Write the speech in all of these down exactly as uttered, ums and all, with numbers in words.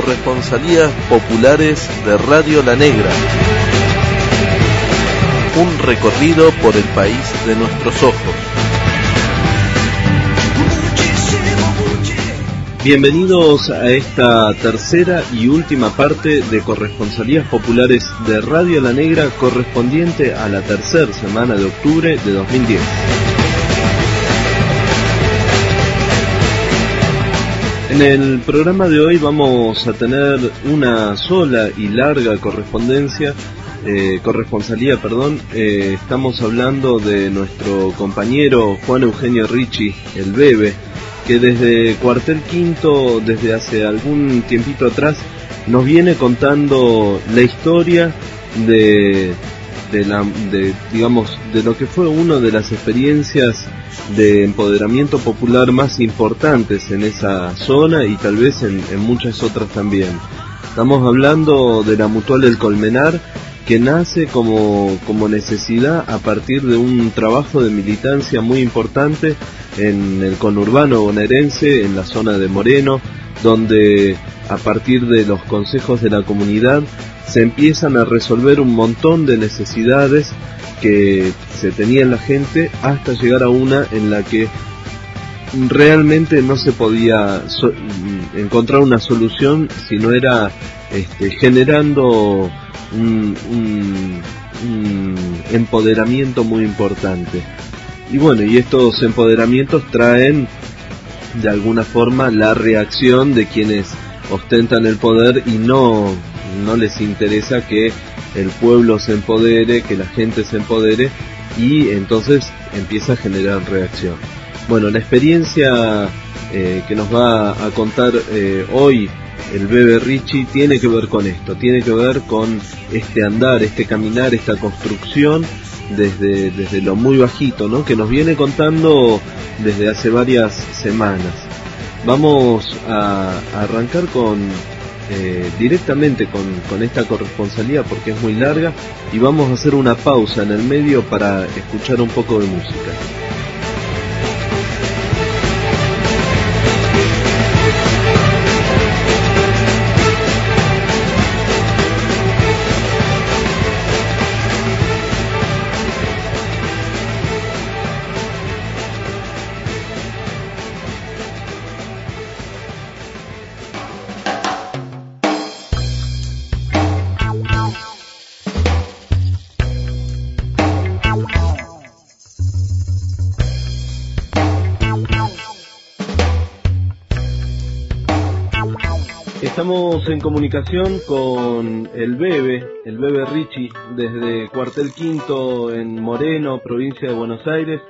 Corresponsalías Populares de Radio La Negra. Un recorrido por el país de nuestros ojos. Bienvenidos a esta tercera y última parte de Corresponsalías Populares de Radio La Negra, correspondiente a la tercera semana de octubre de dos mil diez. En el programa de hoy vamos a tener una sola y larga correspondencia, eh, corresponsalía, perdón. Eh, estamos hablando de nuestro compañero Juan Eugenio Ricci, el Bebe, que desde Cuartel Quinto, desde hace algún tiempito atrás, nos viene contando la historia de, de la, de, digamos, de lo que fue una de las experiencias de empoderamiento popular más importantes en esa zona y tal vez en, en muchas otras también. Estamos hablando de la Mutual del Colmenar, que nace como, como necesidad a partir de un trabajo de militancia muy importante en el conurbano bonaerense, en la zona de Moreno, donde a partir de los consejos de la comunidad se empiezan a resolver un montón de necesidades que se tenía en la gente, hasta llegar a una en la que realmente no se podía so- encontrar una solución si no era este, generando un, un, un empoderamiento muy importante. Y bueno, y estos empoderamientos traen de alguna forma la reacción de quienes ostentan el poder y no, no les interesa que el pueblo se empodere, que la gente se empodere, y entonces empieza a generar reacción. Bueno, la experiencia eh, que nos va a contar eh, hoy el Bebe Ricci tiene que ver con esto, tiene que ver con este andar, este caminar, esta construcción desde, desde lo muy bajito, ¿no?, que nos viene contando desde hace varias semanas. Vamos a, a arrancar con eh, directamente con, con esta corresponsalía porque es muy larga, y vamos a hacer una pausa en el medio para escuchar un poco de música. Estamos en comunicación con el Bebe, el Bebe Ricci, desde Cuartel Quinto en Moreno, provincia de Buenos Aires.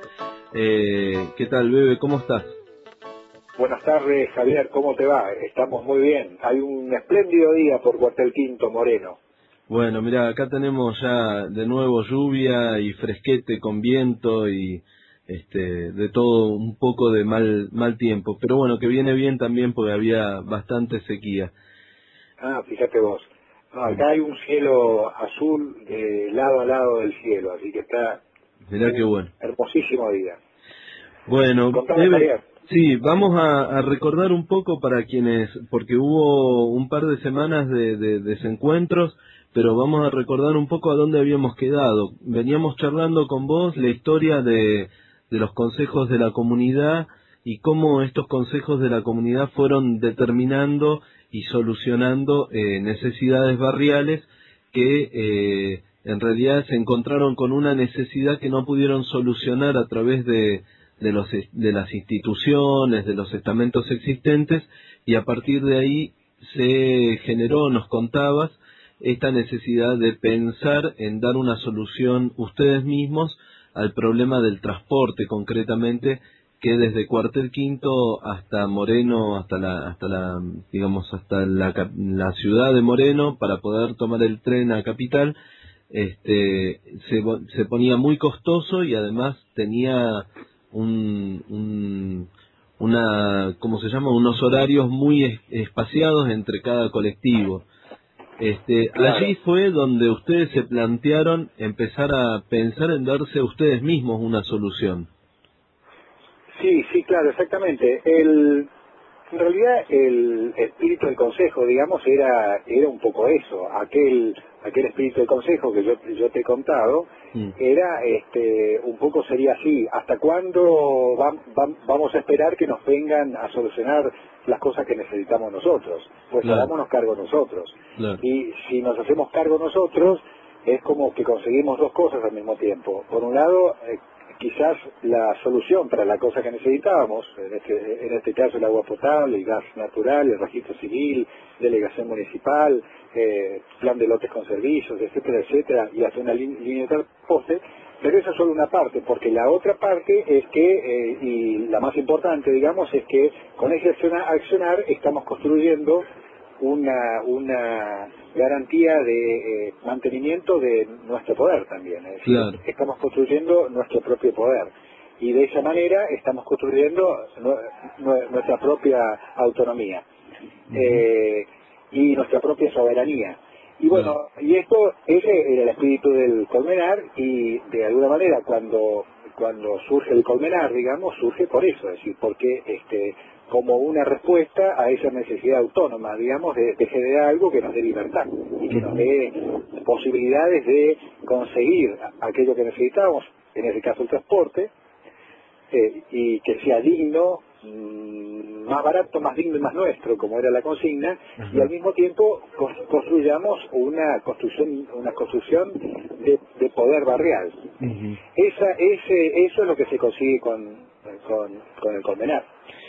Eh, ¿Qué tal, Bebe? ¿Cómo estás? Buenas tardes, Javier, ¿cómo te va? Estamos muy bien. Hay un espléndido día por Cuartel Quinto, Moreno. Bueno, mira, acá tenemos ya de nuevo lluvia y fresquete con viento y este, de todo un poco de mal mal tiempo, pero bueno, que viene bien también porque había bastante sequía. Ah, fíjate vos. No, acá hay un cielo azul de lado a lado del cielo, así que está Mirá qué bueno. Hermosísimo día. Bueno, Contame, Bebe, Javier. sí, vamos a, a recordar un poco para quienes, porque hubo un par de semanas de, de desencuentros, pero vamos a recordar un poco a dónde habíamos quedado. Veníamos charlando con vos la historia de, de los consejos de la comunidad y cómo estos consejos de la comunidad fueron determinando y solucionando eh, necesidades barriales que eh, en realidad se encontraron con una necesidad que no pudieron solucionar a través de, de, los, de las instituciones, de los estamentos existentes, y a partir de ahí se generó, nos contabas, esta necesidad de pensar en dar una solución ustedes mismos al problema del transporte, concretamente, que desde Cuartel Quinto hasta Moreno, hasta la, hasta la, digamos, hasta la, la ciudad de Moreno, para poder tomar el tren a Capital, este, se, se ponía muy costoso y además tenía un, un, una, ¿cómo se llama? Unos horarios muy es, espaciados entre cada colectivo. Este, Claro. Allí fue donde ustedes se plantearon empezar a pensar en darse a ustedes mismos una solución. Sí, sí, claro, exactamente. El, En realidad el espíritu del consejo, digamos, era era un poco eso, aquel aquel espíritu del consejo que yo, yo te he contado, mm. era este un poco sería así, ¿hasta cuándo va, va, vamos a esperar que nos vengan a solucionar las cosas que necesitamos nosotros? Pues claro. Hagámonos cargo nosotros. Claro. Y si nos hacemos cargo nosotros, es como que conseguimos dos cosas al mismo tiempo. Por un lado, eh, quizás la solución para la cosa que necesitábamos, en este, en este caso el agua potable, el gas natural, el registro civil, delegación municipal, eh, plan de lotes con servicios, etcétera, etcétera, y hasta una línea de transporte, pero esa es solo una parte, porque la otra parte es que, eh, y la más importante, digamos, es que con ese accionar, accionar estamos construyendo una una garantía de eh, mantenimiento de nuestro poder también, es decir, claro. Estamos construyendo nuestro propio poder y de esa manera estamos construyendo no, no, nuestra propia autonomía uh-huh. eh, y nuestra propia soberanía. Y bueno, uh-huh. y esto ese era el espíritu del Colmenar, y de alguna manera cuando cuando surge el Colmenar, digamos, surge por eso, es decir, porque este como una respuesta a esa necesidad autónoma, digamos, de, de generar algo que nos dé libertad y que nos dé posibilidades de conseguir aquello que necesitamos, en ese caso el transporte, eh, y que sea digno, mmm, más barato, más digno y más nuestro, como era la consigna, uh-huh. y al mismo tiempo construyamos una construcción, una construcción de, de poder barrial. Uh-huh. Esa, ese, eso es lo que se consigue con, con, con el Colmenar.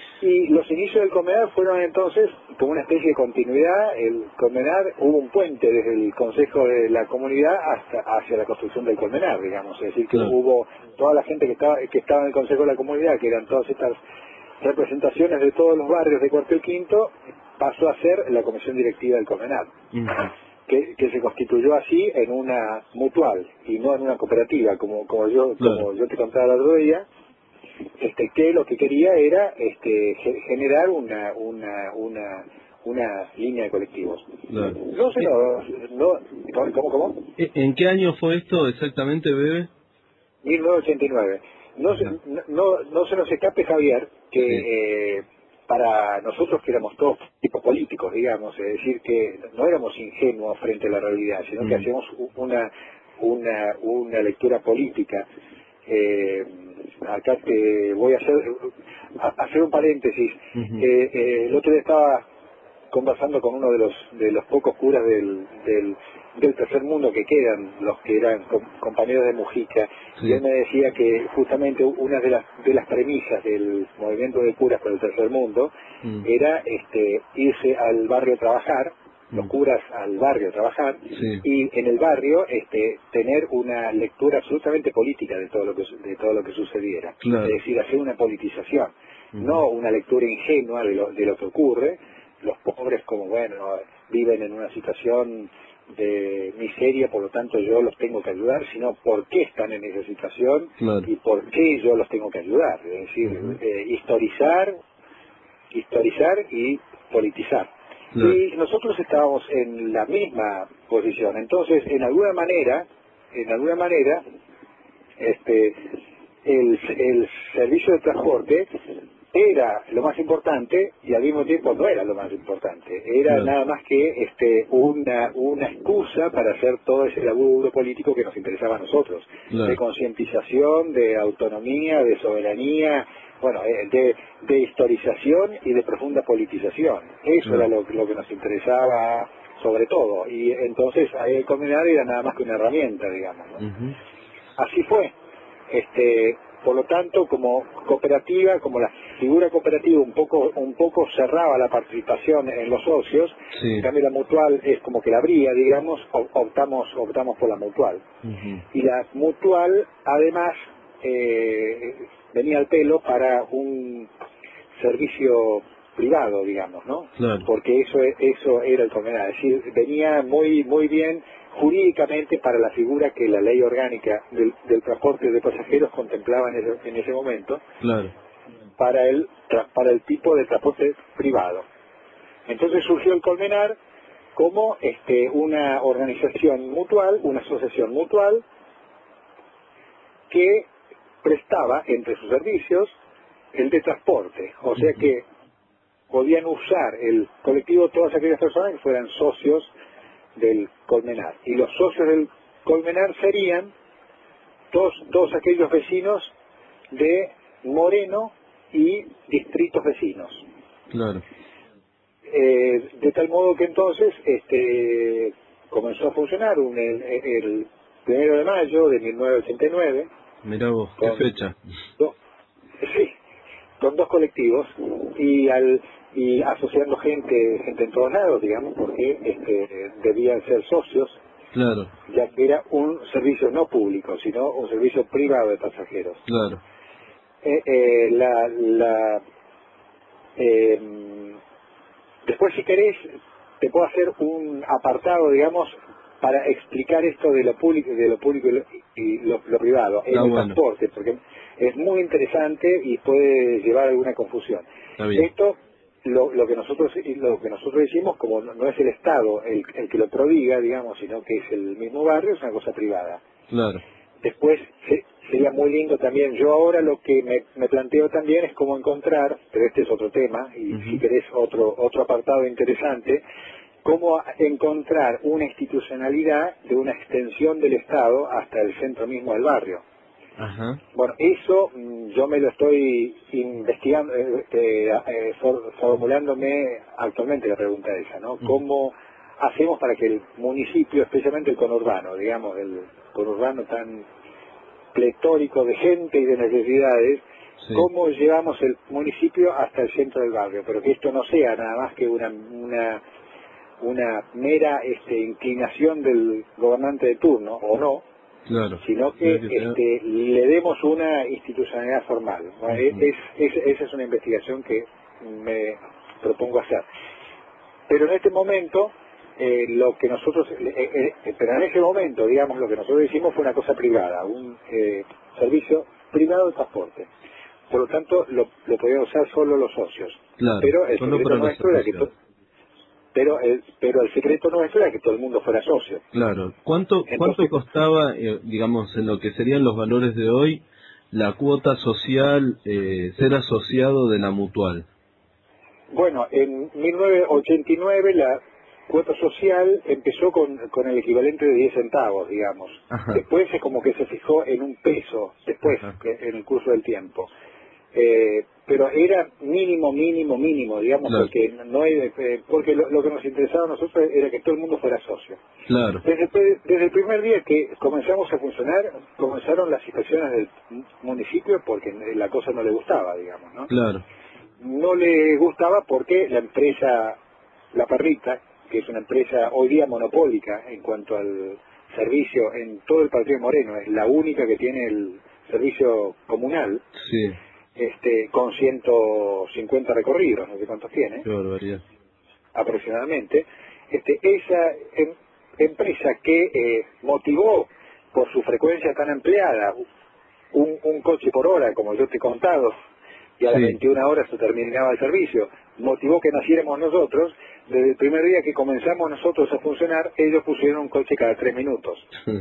Y los inicios del Colmenar fueron entonces como una especie de continuidad. El Colmenar, hubo un puente desde el Consejo de la Comunidad hasta hacia la construcción del Colmenar, digamos, es decir, que claro. hubo toda la gente que estaba que estaba en el Consejo de la Comunidad, que eran todas estas representaciones de todos los barrios de Cuartel Quinto, pasó a ser la comisión directiva del Colmenar, uh-huh. que, que se constituyó así en una mutual y no en una cooperativa, como como yo claro. como yo te contaba el otro día. Este, que lo que quería era este, generar una una una una línea de colectivos. Claro. No sé, no, no, ¿cómo, cómo? ¿En qué año fue esto exactamente, Bebe? mil novecientos ochenta y nueve. No, se, no, no se nos escape, Javier, que sí. eh, para nosotros que éramos todos tipos políticos, digamos, es decir, que no éramos ingenuos frente a la realidad, sino mm. que hacíamos una, una, una lectura política. Eh, acá te voy a hacer a, hacer un paréntesis. Uh-huh. eh, eh, el otro día estaba conversando con uno de los de los pocos curas del, del, del tercer mundo que quedan, los que eran com, compañeros de Mujica, sí. y él me decía que justamente una de las de las premisas del movimiento de curas por el tercer mundo uh-huh. era este irse al barrio a trabajar, los curas al barrio a trabajar, sí. y en el barrio este tener una lectura absolutamente política de todo lo que de todo lo que sucediera, claro. es decir, hacer una politización, uh-huh. no una lectura ingenua de lo, de lo que ocurre. Los pobres, como bueno, viven en una situación de miseria, por lo tanto yo los tengo que ayudar, sino por qué están en esa situación, claro. y por qué yo los tengo que ayudar, es decir, uh-huh. eh, historizar historizar y politizar. No. Y nosotros estábamos en la misma posición. Entonces, en alguna manera, en alguna manera, este, el, el servicio de transporte era lo más importante y al mismo tiempo no era lo más importante. Era no. nada más que este, una, una excusa para hacer todo ese laburo político que nos interesaba a nosotros, no. de concientización, de autonomía, de soberanía, bueno, de, de historización y de profunda politización. Eso no. era lo, lo que nos interesaba sobre todo. Y entonces ahí el Colmenar era nada más que una herramienta, digamos, ¿no? Uh-huh. Así fue. Este, por lo tanto, como cooperativa, como la figura cooperativa un poco un poco cerraba la participación en los socios, sí. en cambio la mutual es como que la abría, digamos, optamos optamos por la mutual. Uh-huh. Y la mutual, además, eh, venía al pelo para un servicio privado, digamos, ¿no? Claro. Porque eso eso era el Colmenar, es decir, venía muy muy bien jurídicamente para la figura que la ley orgánica del, del transporte de pasajeros contemplaba en ese, en ese momento, claro. para el para el tipo de transporte privado. Entonces surgió el Colmenar como este una organización mutual, una asociación mutual que prestaba entre sus servicios el de transporte, o sea que podían usar el colectivo todas aquellas personas que fueran socios del Colmenar. Y los socios del Colmenar serían todos, todos aquellos vecinos de Moreno y distritos vecinos. Claro. Eh, de tal modo que entonces este comenzó a funcionar un, el, el primero de mayo de mil novecientos ochenta y nueve. Mirá vos, qué fecha. Do, sí, con dos colectivos y al y asociando gente gente en todos lados, digamos, porque este debían ser socios. Claro. Ya que era un servicio no público, sino un servicio privado de pasajeros. Claro. Eh, eh, la, la eh, después, si querés, te puedo hacer un apartado, digamos, para explicar esto de lo público, de lo público y lo, y lo, lo privado en ah, el bueno. transporte, porque es muy interesante y puede llevar a alguna confusión. Esto, lo, lo que nosotros lo que nosotros decimos, como no, no es el Estado el, el que lo prodiga, digamos, sino que es el mismo barrio, es una cosa privada. Claro. Después se, sería muy lindo también. Yo ahora lo que me, me planteo también es cómo encontrar, pero este es otro tema, y uh-huh. si querés otro otro apartado interesante, cómo encontrar una institucionalidad de una extensión del Estado hasta el centro mismo del barrio. Ajá. Bueno, eso yo me lo estoy investigando, eh, eh, for, formulándome actualmente la pregunta esa, ¿no? Uh-huh. ¿Cómo hacemos para que el municipio, especialmente el conurbano, digamos, el conurbano tan pletórico de gente y de necesidades, sí. cómo llevamos el municipio hasta el centro del barrio? Pero que esto no sea nada más que una una, una mera este, inclinación del gobernante de turno, o no, claro. sino que, que este, le demos una institucionalidad formal. ¿No? Uh-huh. es, es, esa es una investigación que me propongo hacer. Pero en este momento, eh, lo que nosotros, eh, eh, pero en ese momento, digamos, lo que nosotros hicimos fue una cosa privada, un eh, servicio privado de transporte. Por lo tanto, lo, lo podían usar solo los socios. Claro, pero el secreto nuestro era que to- pero el, pero el secreto nuestro era que todo el mundo fuera socio. Claro. ¿Cuánto Entonces, cuánto costaba, eh, digamos, en lo que serían los valores de hoy, la cuota social, eh, ser asociado de la Mutual? Bueno, en mil novecientos ochenta y nueve la cuota social empezó con, con el equivalente de diez centavos, digamos. Ajá. Después es como que se fijó en un peso, después, que, en el curso del tiempo. Eh, pero era mínimo, mínimo, mínimo, digamos, claro. porque no hay, eh, porque lo, lo que nos interesaba a nosotros era que todo el mundo fuera socio. Claro. Desde, desde el primer día que comenzamos a funcionar, comenzaron las inspecciones del municipio porque la cosa no le gustaba, digamos, ¿no? Claro. No le gustaba porque la empresa La Perlita, que es una empresa hoy día monopólica en cuanto al servicio en todo el Partido de Moreno, es la única que tiene el servicio comunal, sí. este, con ciento cincuenta recorridos, no sé cuántos tiene, qué barbaridad, aproximadamente. Este, esa em, empresa que eh, motivó por su frecuencia tan ampliada un, un coche por hora, como yo te he contado, y a las sí. veintiuna horas se terminaba el servicio, motivó que naciéramos nosotros. Desde el primer día que comenzamos nosotros a funcionar, ellos pusieron un coche cada tres minutos,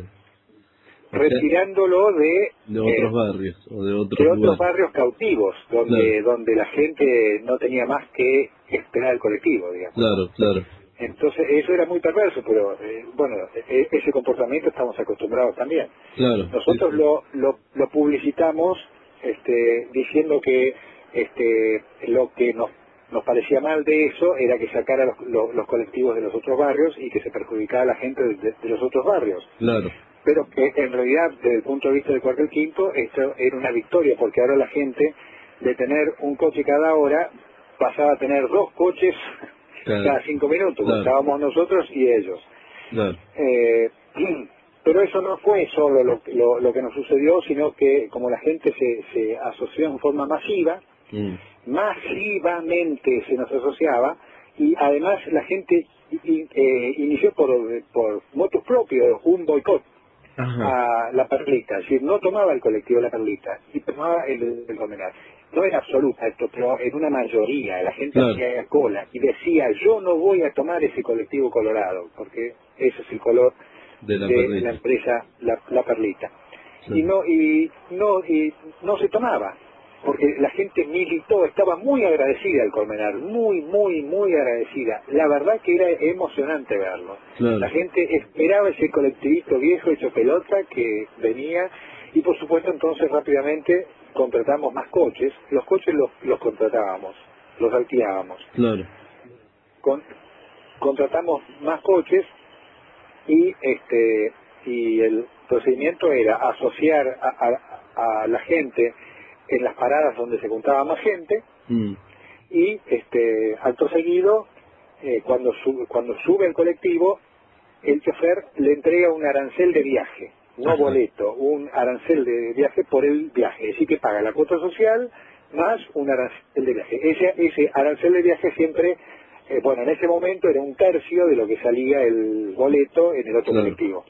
retirándolo de, de otros eh, barrios o de otros, de otros barrios cautivos, donde claro. donde la gente no tenía más que esperar el colectivo, digamos. Claro, claro. Entonces eso era muy perverso, pero eh, bueno, e- ese comportamiento estamos acostumbrados también. Claro. Nosotros sí, sí. Lo, lo lo publicitamos este, diciendo que este lo que nos nos parecía mal de eso era que sacara los, los, los colectivos de los otros barrios y que se perjudicaba a la gente de, de, de los otros barrios. Claro. Pero que en realidad, desde el punto de vista del Cuartel Quinto, esto era una victoria, porque ahora la gente, de tener un coche cada hora, pasaba a tener dos coches claro. cada cinco minutos, claro. estábamos nosotros y ellos. Claro. Eh, pero eso no fue solo lo, lo, lo que nos sucedió, sino que como la gente se, se asoció en forma masiva, mm. masivamente se nos asociaba, y además la gente y, eh, inició por, por motus propios un boicot a La Perlita, es decir, no tomaba el colectivo La Perlita y tomaba el, el Colmenar. No era absoluta esto, pero en una mayoría la gente claro. hacía cola y decía, yo no voy a tomar ese colectivo colorado, porque ese es el color de la, de la empresa La, la Perlita. Sí. Y no y no y no se tomaba. porque la gente militó, estaba muy agradecida al Colmenar, muy, muy, muy agradecida. La verdad que era emocionante verlo. Claro. La gente esperaba ese colectivito viejo hecho pelota que venía, y por supuesto entonces rápidamente contratamos más coches. Los coches los, los contratábamos, los alquilábamos. Claro. Con, contratamos más coches y este y el procedimiento era asociar a, a, a la gente en las paradas donde se juntaba más gente, mm. y este acto seguido, eh, cuando, sube, cuando sube el colectivo, el chofer le entrega un arancel de viaje, no Ajá. boleto, un arancel de viaje por el viaje, así que paga la cuota social más un arancel de viaje. Ese, ese arancel de viaje siempre, eh, bueno, en ese momento era un tercio de lo que salía el boleto en el otro claro. colectivo.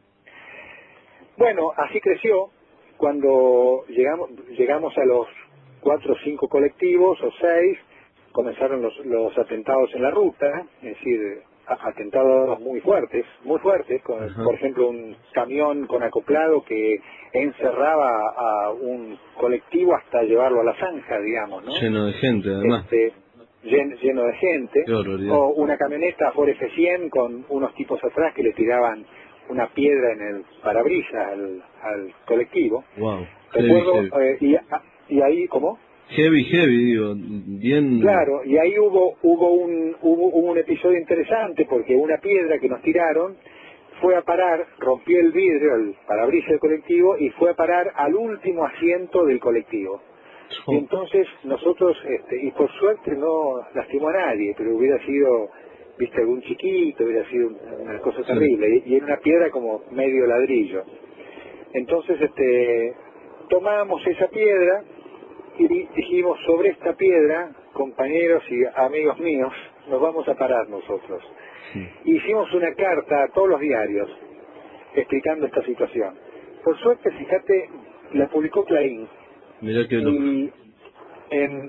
Bueno, así creció. Cuando llegamos llegamos a los cuatro o cinco colectivos o seis, comenzaron los, los atentados en la ruta, es decir, a, atentados muy fuertes, muy fuertes, con, por ejemplo, un camión con acoplado que encerraba a un colectivo hasta llevarlo a la zanja, digamos, ¿no? Lleno de gente, además. Este, lleno, lleno de gente, o una camioneta Ford F cien con unos tipos atrás que le tiraban una piedra en el parabrisas al, al colectivo. Wow. Recuerdo, heavy, heavy. Eh, y, y ahí, ¿cómo? Heavy, heavy, digo, bien... Claro, y ahí hubo hubo un hubo, hubo un episodio interesante, porque una piedra que nos tiraron fue a parar, rompió el vidrio, el parabrisas del colectivo, y fue a parar al último asiento del colectivo. Oh. Y entonces nosotros, este, y por suerte no lastimó a nadie, pero hubiera sido... viste, algún chiquito, hubiera sido una cosa terrible, sí. y, y era una piedra como medio ladrillo. Entonces este tomamos esa piedra y dijimos, sobre esta piedra, compañeros y amigos míos, nos vamos a parar nosotros. Sí. Hicimos una carta a todos los diarios explicando esta situación. Por suerte, fíjate, la publicó Clarín. Mirá qué loco. Y en,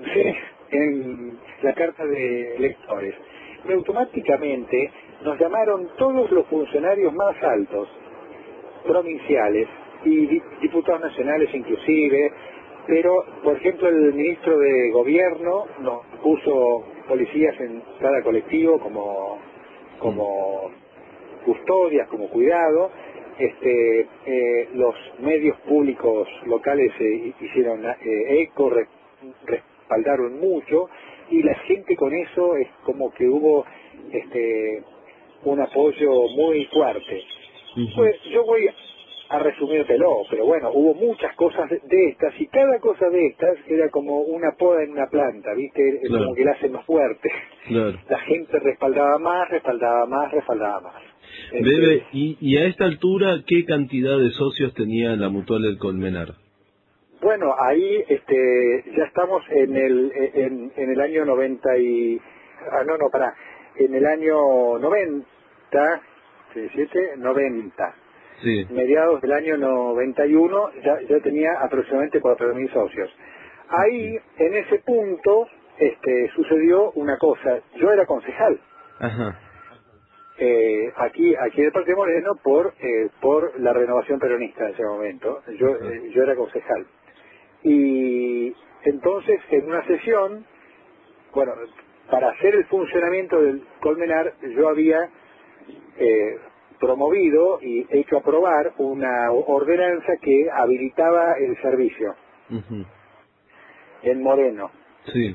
en la carta de lectores. Y automáticamente nos llamaron todos los funcionarios más altos, provinciales y diputados nacionales inclusive, pero por ejemplo el ministro de gobierno nos puso policías en cada colectivo como como custodias, como cuidado. Este eh, los medios públicos locales eh, hicieron eh, eco, re, respaldaron mucho, y la gente con eso es como que hubo este un apoyo muy fuerte. Uh-huh. Pues yo voy a resumírtelo, pero bueno, hubo muchas cosas de estas, y cada cosa de estas era como una poda en una planta, ¿viste? Claro. Como que la hacen más fuerte. Claro. La gente respaldaba más, respaldaba más, respaldaba más. Bebe, este, y, y a esta altura, ¿qué cantidad de socios tenía la Mutual del Colmenar? Bueno, ahí este ya estamos en el en, en el año noventa y... Ah, no, no, pará. En el año noventa, siete, noventa. Sí. Mediados del año noventa y uno ya, ya tenía aproximadamente cuatro mil socios. Ahí, en ese punto, este sucedió una cosa. Yo era concejal. Ajá. Eh, aquí aquí en el Parque Moreno por eh, por la Renovación Peronista en ese momento. Yo eh, yo era concejal. Y entonces, en una sesión, bueno, para hacer el funcionamiento del Colmenar, yo había eh, promovido y hecho aprobar una ordenanza que habilitaba el servicio uh-huh. en Moreno. Sí.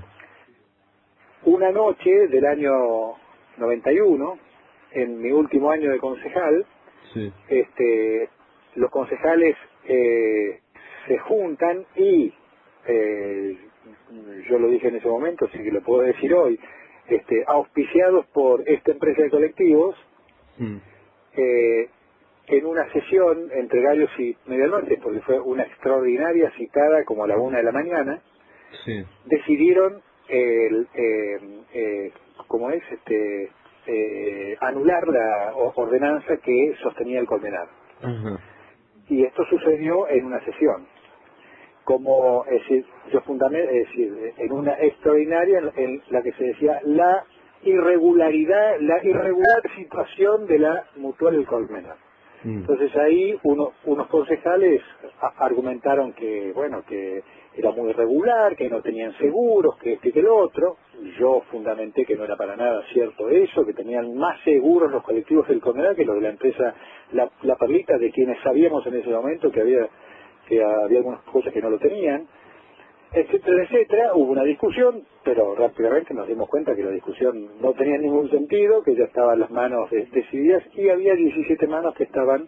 Una noche del año noventa y uno, en mi último año de concejal, sí. este, los concejales eh, se juntan y, eh, yo lo dije en ese momento, así que lo puedo decir hoy, este, auspiciados por esta empresa de colectivos, mm. eh, en una sesión entre gallos y medianoche, porque fue una extraordinaria citada como a la una de la mañana, sí. decidieron, eh, eh, eh, ¿cómo es? Este, eh, anular la ordenanza que sostenía el Colmenar. Uh-huh. Y esto sucedió en una sesión, como es decir, yo fundamenté, es decir, en una extraordinaria en, en la que se decía la irregularidad, la irregular situación de la Mutual del Colmenar. Mm. Entonces ahí uno, unos concejales a, argumentaron que, bueno, que era muy irregular, que no tenían seguros, que este y que el otro. Yo fundamenté que no era para nada cierto eso, que tenían más seguros los colectivos del Comeral que los de la empresa La, la Perlita, de quienes sabíamos en ese momento que había que había algunas cosas que no lo tenían, etcétera, etcétera. Hubo una discusión, pero rápidamente nos dimos cuenta que la discusión no tenía ningún sentido, que ya estaban las manos de, decididas, y había diecisiete manos que estaban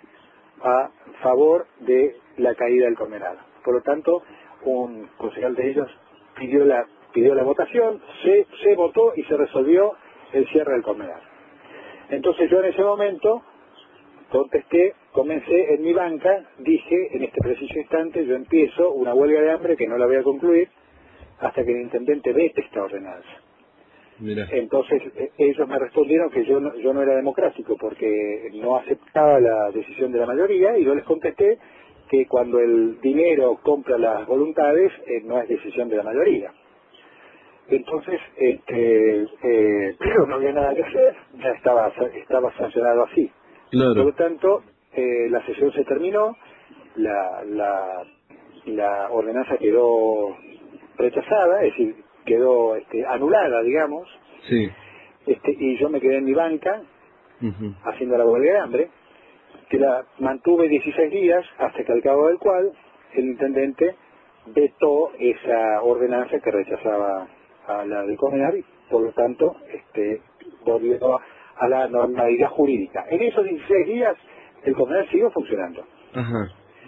a favor de la caída del Comeral. Por lo tanto, un concejal de ellos pidió la pidió la votación, se, se votó y se resolvió el cierre del Comeral. Entonces yo en ese momento contesté, comencé en mi banca, dije, en este preciso instante yo empiezo una huelga de hambre que no la voy a concluir hasta que el intendente vete esta ordenanza. Mira. Entonces eh, ellos me respondieron que yo no, yo no era democrático porque no aceptaba la decisión de la mayoría, y yo les contesté que cuando el dinero compra las voluntades eh, no es decisión de la mayoría. Entonces, este, eh, pero no había nada que hacer, ya estaba, estaba sancionado así. Claro. Por lo tanto, eh, la sesión se terminó, la, la, la ordenanza quedó rechazada, es decir, quedó este, anulada, digamos, sí. este, y yo me quedé en mi banca, uh-huh. haciendo la huelga de hambre, que la mantuve dieciséis días, hasta que al cabo del cual el intendente vetó esa ordenanza que rechazaba a la del Comeral, y por lo tanto este, volvió a la normalidad jurídica. En esos dieciséis días el Comeral siguió funcionando. Ajá.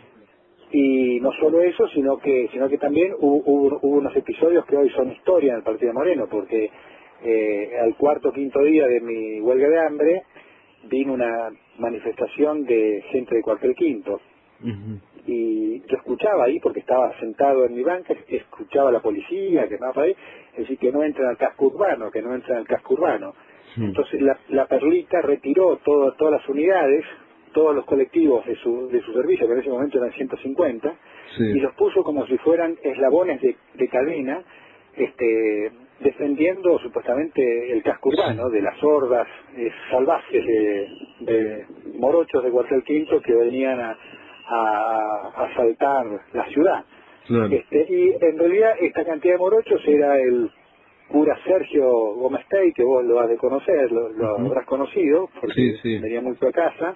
Y no solo eso, sino que sino que también hubo, hubo, hubo unos episodios que hoy son historia en el Partido Moreno, porque eh, al cuarto o quinto día de mi huelga de hambre vino una manifestación de gente de Cuartel Quinto. Uh-huh. Y yo escuchaba ahí, porque estaba sentado en mi banca, escuchaba a la policía que estaba por ahí, es decir, que no entran al casco urbano, que no entran al casco urbano. Uh-huh. Entonces la, la Perlita retiró todo, todas las unidades, todos los colectivos de su, de su servicio, que en ese momento eran ciento cincuenta, sí. y los puso como si fueran eslabones de, de cadena, este, defendiendo supuestamente el casco urbano de las hordas eh, salvajes de, de morochos de Cuartel Quinto que venían a, a, a asaltar la ciudad. Claro. Este, y en realidad esta cantidad de morochos era el cura Sergio Gómez Tey, que vos lo has de conocer, lo, lo uh-huh. habrás conocido, porque sí, sí. venía mucho a casa,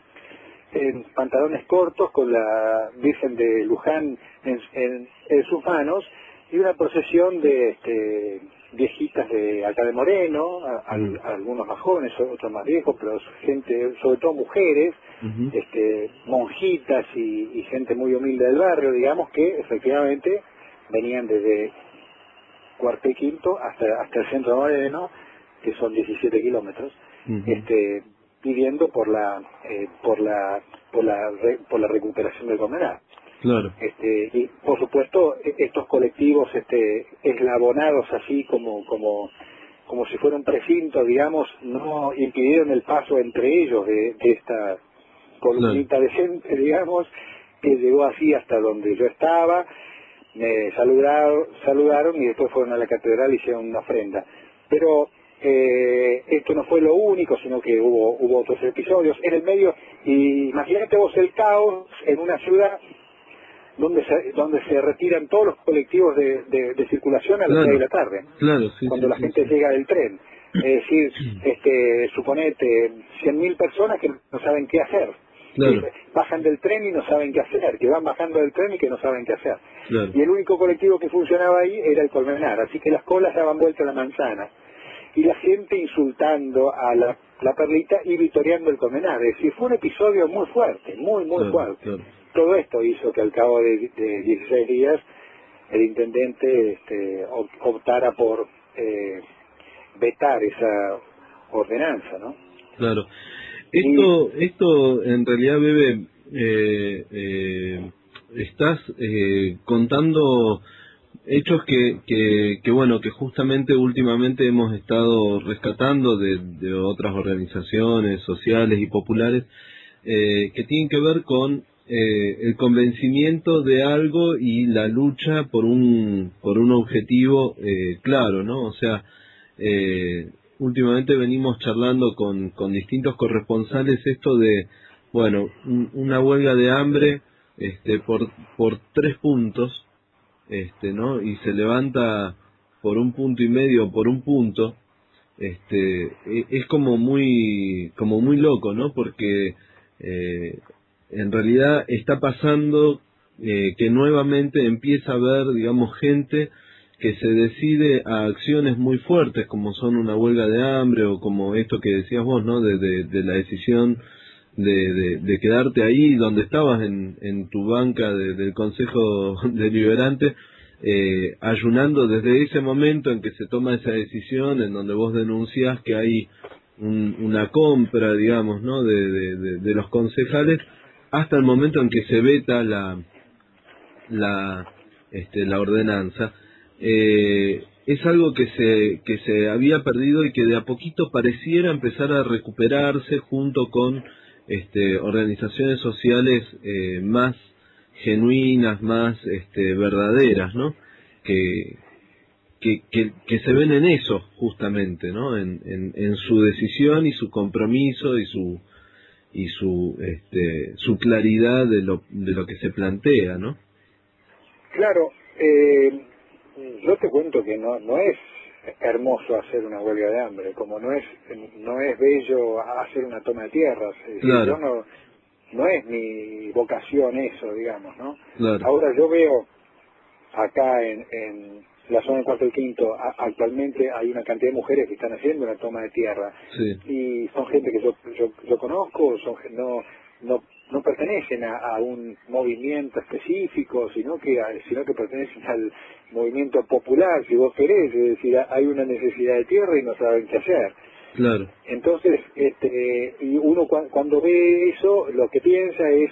en pantalones cortos, con la Virgen de Luján en, en, en sus manos, y una procesión de este, viejitas de acá de Moreno, a, a, a algunos más jóvenes, otros más viejos, pero gente, sobre todo mujeres, uh-huh. este, monjitas y, y gente muy humilde del barrio, digamos, que efectivamente venían desde Cuartel Quinto hasta, hasta el centro de Moreno, que son diecisiete kilómetros, uh-huh. este, pidiendo por la eh, por la por la re, por la recuperación del Comeral. Claro. Este, y por supuesto estos colectivos este eslabonados así como como como si fuera un precinto, digamos, no impidieron el paso entre ellos de, de esta columnita claro. de gente, digamos, que llegó así hasta donde yo estaba. Me saludaron, saludaron y después fueron a la catedral y hicieron una ofrenda. Pero eh, esto no fue lo único, sino que hubo hubo otros episodios en el medio. Y imagínate vos el caos en una ciudad donde se, donde se retiran todos los colectivos de, de, de circulación a las claro, seis de la tarde, claro, sí, cuando sí, la sí, gente sí. llega del tren. Es decir, este, suponete cien mil personas que no saben qué hacer. Claro. Que bajan del tren y no saben qué hacer, que van bajando del tren y que no saben qué hacer. Claro. Y el único colectivo que funcionaba ahí era el Colmenar, así que las colas daban vuelta a la manzana. Y la gente insultando a la, la Perlita y vitoreando el Colmenar. Es decir, fue un episodio muy fuerte, muy, muy claro, fuerte. Claro. Todo esto hizo que al cabo de, de dieciséis días el intendente este, optara por eh, vetar esa ordenanza, ¿no? Claro. Esto, y, esto en realidad, Bebe, eh, eh, estás eh, contando hechos que, que, que, bueno, que justamente últimamente hemos estado rescatando de, de otras organizaciones sociales y populares, eh, que tienen que ver con eh, el convencimiento de algo y la lucha por un, por un objetivo eh, claro, ¿no? O sea, eh, últimamente venimos charlando con, con distintos corresponsales esto de, bueno, un, una huelga de hambre este, por, por tres puntos, este, ¿no? Y se levanta por un punto y medio, por un punto, este, es como muy, como muy loco, ¿no? Porque eh, en realidad está pasando eh, que nuevamente empieza a haber, digamos, gente que se decide a acciones muy fuertes, como son una huelga de hambre o como esto que decías vos, ¿no? De, de, de la decisión de, de, de quedarte ahí donde estabas en, en tu banca de, del Consejo Deliberante, eh, ayunando desde ese momento en que se toma esa decisión, en donde vos denunciás que hay un, una compra, digamos, ¿no? De, de, de, de los concejales, hasta el momento en que se veta la la este, la ordenanza. Eh, es algo que se que se había perdido y que de a poquito pareciera empezar a recuperarse junto con este, organizaciones sociales eh, más genuinas, más este, verdaderas, ¿no? Que, que, que, que se ven en eso justamente, ¿no? En, en, en su decisión y su compromiso y su y su este, su claridad de lo de lo que se plantea, ¿no? Claro, eh, yo te cuento que no no es hermoso hacer una huelga de hambre, como no es no es bello hacer una toma de tierras. Es decir, claro. yo no no es mi vocación eso, digamos, ¿no? Claro. Ahora yo veo acá en, en la zona del Cuarto y Quinto, a, actualmente hay una cantidad de mujeres que están haciendo una toma de tierra, sí. Y son gente que yo yo, yo conozco, son no no no pertenecen a, a un movimiento específico, sino que a, sino que pertenecen al movimiento popular, si vos querés, es decir, hay una necesidad de tierra y no saben qué hacer. Claro. Entonces, este, y uno cu cuando ve eso, lo que piensa es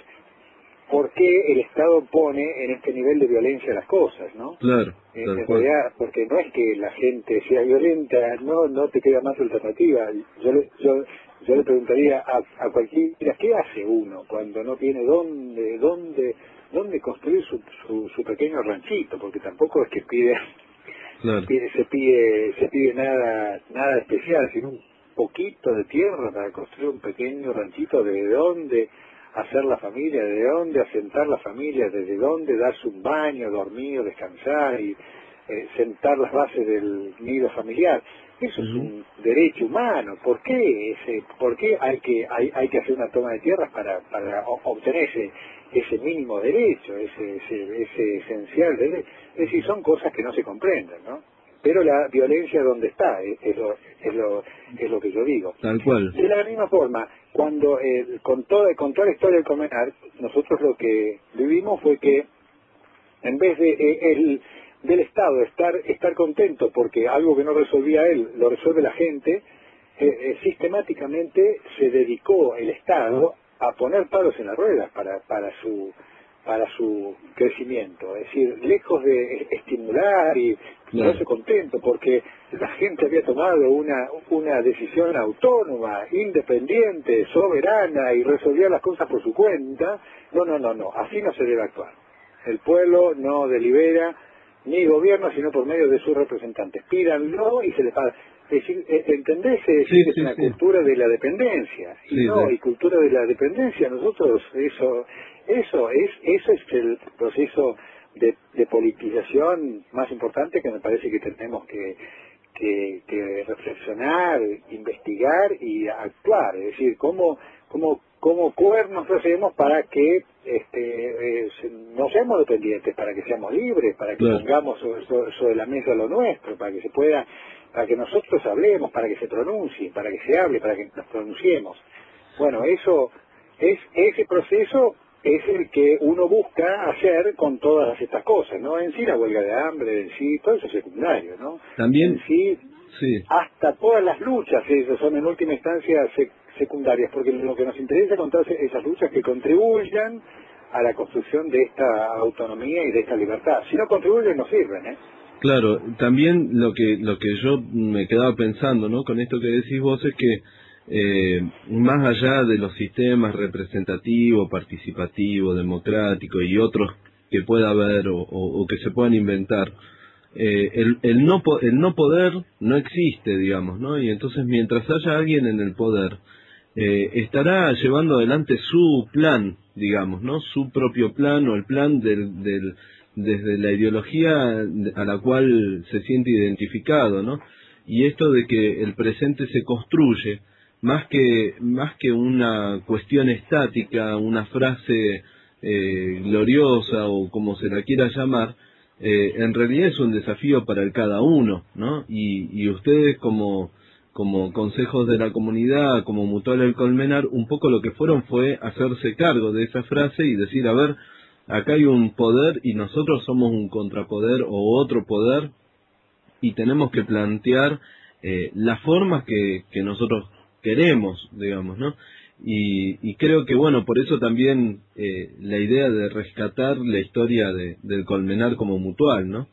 por qué el Estado pone en este nivel de violencia las cosas, ¿no? Claro. Eh, en realidad, porque no es que la gente sea violenta, no no te queda más alternativa. Yo le, yo, yo le preguntaría a, a cualquiera, ¿qué hace uno cuando no tiene dónde dónde dónde construir su, su, su pequeño ranchito? Porque tampoco es que pide, claro. pide se pide se pide nada nada especial, sino un poquito de tierra para construir un pequeño ranchito. ¿De dónde hacer la familia? ¿De dónde asentar la familia? ¿Desde dónde darse un baño, dormir, descansar y eh, sentar las bases del nido familiar? Eso uh-huh. es un derecho humano. ¿Por qué ese, por qué hay que hay, hay que hacer una toma de tierras para para obtener ese ese mínimo derecho, ese ese, ese esencial derecho? Es decir, son cosas que no se comprenden, ¿no? Pero la violencia donde está, es, es, lo, es, lo, es lo que yo digo. Tal cual. De la misma forma, cuando eh, con, toda, con toda la historia del Comenar, nosotros lo que vivimos fue que en vez de eh, el, del Estado estar estar contento porque algo que no resolvía él, lo resuelve la gente, eh, eh, sistemáticamente se dedicó el Estado a poner palos en las ruedas para, para su para su crecimiento, es decir, lejos de estimular y ponerse contento porque la gente había tomado una una decisión autónoma, independiente, soberana y resolvía las cosas por su cuenta. No, no, no, no, así no se debe actuar. El pueblo no delibera ni gobierna sino por medio de sus representantes. Pídanlo y se les paga. Es decir, ¿entendés? Es, decir, sí, es sí, una sí. cultura de la dependencia. Y sí, no, sí. y cultura de la dependencia, nosotros, eso, eso es, eso es el proceso de, de politización más importante que me parece que tenemos que, que, que reflexionar, investigar y actuar. Es decir, cómo, cómo, cómo cuernos hacemos para que este, eh, no seamos dependientes, para que seamos libres, para que claro. pongamos sobre, sobre, sobre la mesa lo nuestro, para que se pueda, para que nosotros hablemos, para que se pronuncie, para que se hable, para que nos pronunciemos. Bueno, eso es ese proceso es el que uno busca hacer con todas estas cosas, ¿no? En sí la huelga de hambre, en sí todo eso es secundario, ¿no? También, en sí, sí. hasta todas las luchas, esas son en última instancia sec secundarias, porque lo que nos interesa con todas esas luchas que contribuyan a la construcción de esta autonomía y de esta libertad. Si no contribuyen, no sirven, ¿eh? Claro, también lo que lo que yo me quedaba pensando, ¿no? Con esto que decís vos es que eh, más allá de los sistemas representativo, participativo, democrático y otros que pueda haber o, o, o que se puedan inventar, eh, el, el no el no poder no existe, digamos, ¿no? Y entonces mientras haya alguien en el poder eh, estará llevando adelante su plan, digamos, ¿no? Su propio plan o el plan del, del desde la ideología a la cual se siente identificado, ¿no? Y esto de que el presente se construye, más que más que una cuestión estática, una frase eh, gloriosa o como se la quiera llamar, eh, en realidad es un desafío para el cada uno, ¿no? Y, y ustedes como como consejos de la comunidad, como Mutual El Colmenar, un poco lo que fueron fue hacerse cargo de esa frase y decir, a ver, acá hay un poder y nosotros somos un contrapoder o otro poder y tenemos que plantear eh, las formas que, que nosotros queremos, digamos, ¿no? Y, y creo que, bueno, por eso también eh, la idea de rescatar la historia de, del Colmenar como Mutual, ¿no?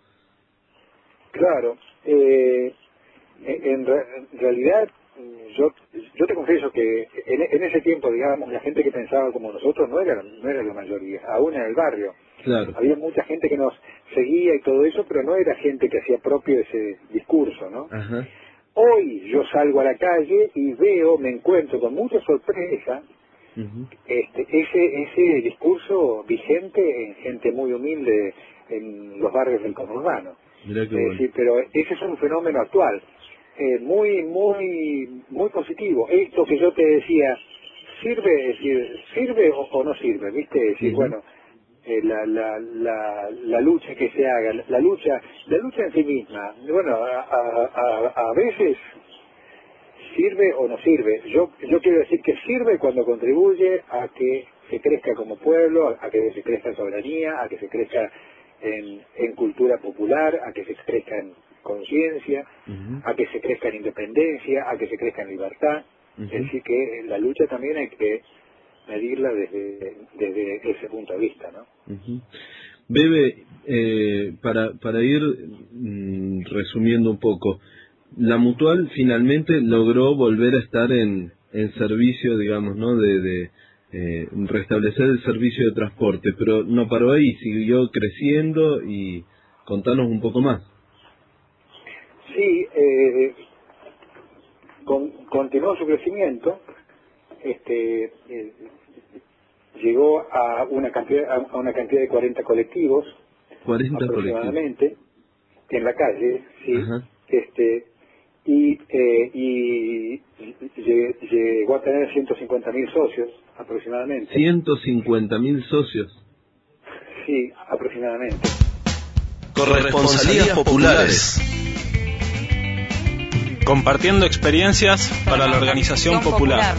Claro. Eh, en, en realidad, yo yo te confieso que en, en ese tiempo, digamos, la gente que pensaba como nosotros no era, no era la mayoría, aún en el barrio. Claro. Había mucha gente que nos seguía y todo eso, pero no era gente que hacía propio ese discurso, ¿no? Ajá. Hoy yo salgo a la calle y veo, me encuentro con mucha sorpresa, uh-huh. este, ese ese discurso vigente en gente muy humilde en los barrios del conurbano. Mirá qué es bueno. decir, pero ese es un fenómeno actual, eh, muy muy muy positivo. Esto que yo te decía, sirve, es decir, sirve o, o no sirve, ¿viste? Es decir, uh-huh. bueno, eh, la, la la la lucha que se haga, la, la lucha la lucha en sí misma, bueno, a, a, a veces sirve o no sirve. Yo yo quiero decir que sirve cuando contribuye a que se crezca como pueblo, a, a que se crezca en soberanía, a que se crezca en, en cultura popular, a que se crezca en conciencia, uh-huh. a que se crezca en independencia, a que se crezca en libertad. Uh-huh. Es decir, que la lucha también hay que medirla desde, desde ese punto de vista, ¿no? Uh-huh. Bebe, eh, para, para ir mm, resumiendo un poco, la Mutual finalmente logró volver a estar en, en servicio, digamos, ¿no? De, de eh, restablecer el servicio de transporte, pero no paró ahí, siguió creciendo y contanos un poco más. Sí, eh, con, continuó su crecimiento. Este eh, llegó a una cantidad a una cantidad de cuarenta colectivos cuarenta aproximadamente colectivos. En la calle, sí. Ajá. Este y eh, y llegó a tener ciento cincuenta mil socios aproximadamente. ciento cincuenta mil socios. Sí, aproximadamente. Corresponsalías populares. Compartiendo experiencias para la organización popular.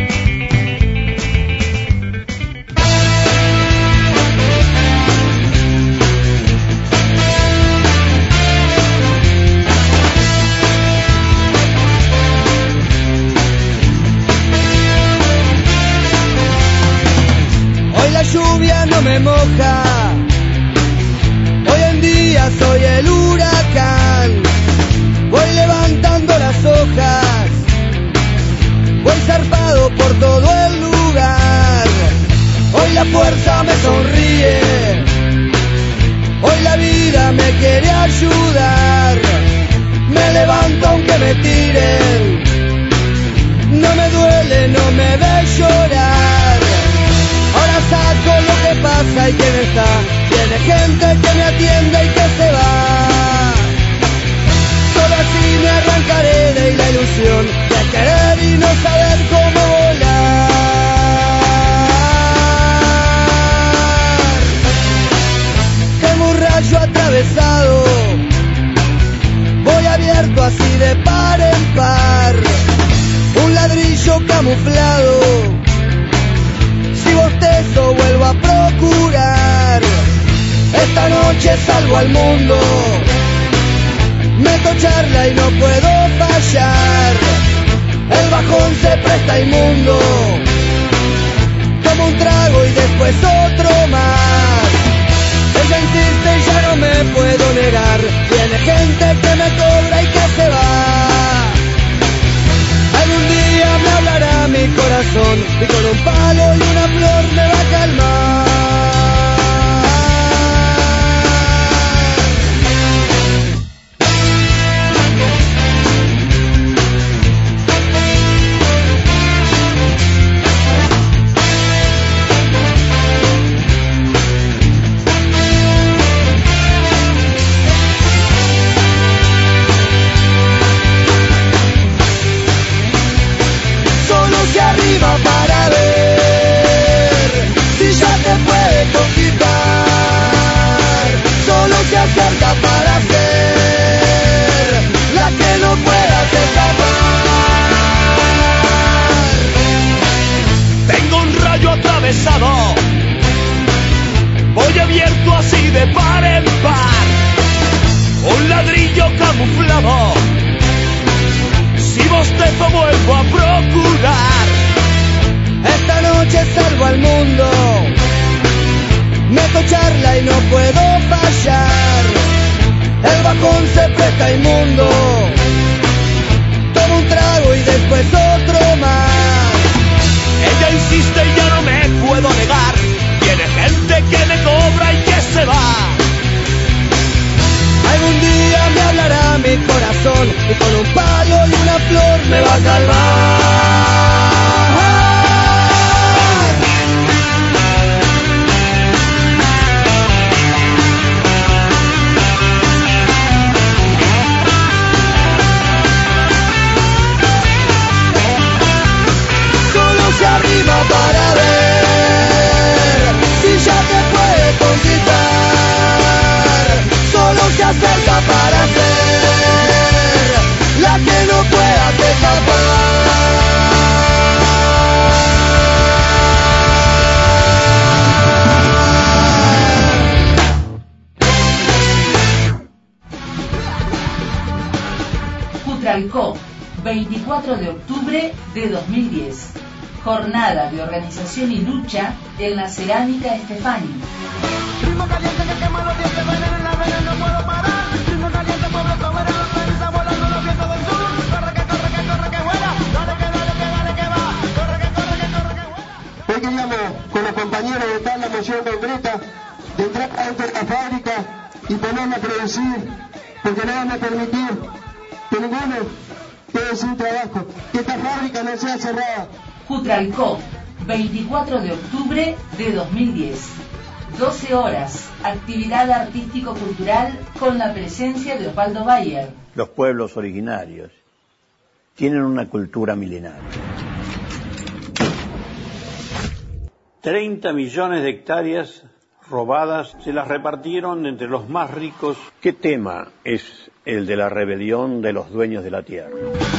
Hoy la lluvia no me moja, hoy en día soy el huracán. Voy levantando las hojas, voy zarpado por todo el lugar. Hoy la fuerza me sonríe, hoy la vida me quiere ayudar. Me levanto aunque me tiren, no me duele, no me ve llorar. Ahora saco lo que pasa y quién está. Tiene gente que me atiende y que se va. Solo así me arrancaré de la ilusión de querer y no saber cómo volar. Tengo un rayo atravesado, voy abierto así de par en par. Un ladrillo camuflado, si bostezo vuelvo a procurar. Esta noche salgo al mundo, meto charla y no puedo fallar. El bajón se presta inmundo, tomo un trago y después otro más. Ella insiste y ya no me puedo negar. Tiene gente que me cobra y que se va. Algún día me hablará mi corazón y con un palo y una flor me va a calmar. conquistar, solo se acerca para ser la que no puedas escapar. Tengo un rayo atravesado, voy abierto así de par en par, un ladrillo camuflado, si bostezo vuelvo a procurar. Esta noche salvo al mundo, meto charla y no puedo fallar, el bajón se presta inmundo, tomo un trago y después otro más. Ella insiste y ya no me puedo negar, tiene gente que me cobra y que se va. Algún día me hablará mi corazón y con un palo y una flor me va a calmar. Arriba para ver si ya te puede conquistar, solo se acerca para ser la que no puedas escapar. Cutralcó, veinticuatro de octubre de dos mil diez. Jornada de organización y lucha en la cerámica Estefani. Ritmo caliente que quema los dientes, veneno en la vena, no puedo parar. Ritmo caliente, pueblo soberano, pensa volando los vientos del sur. Corre que corre que corre que vuela, dale que dale que dale que va. Corre que corre que corre que vuela. Hoy queríamos con los compañeros de tal la moción concreta de entrar dentro de la fábrica y ponerla a producir, porque no vamos a permitir que ninguno quede sin trabajo, que esta fábrica no sea cerrada. Cutralcó, veinticuatro de octubre de dos mil diez. doce horas, actividad artístico-cultural con la presencia de Osvaldo Bayer. Los pueblos originarios tienen una cultura milenaria. treinta millones de hectáreas robadas se las repartieron entre los más ricos. ¿Qué tema es el de la rebelión de los dueños de la tierra?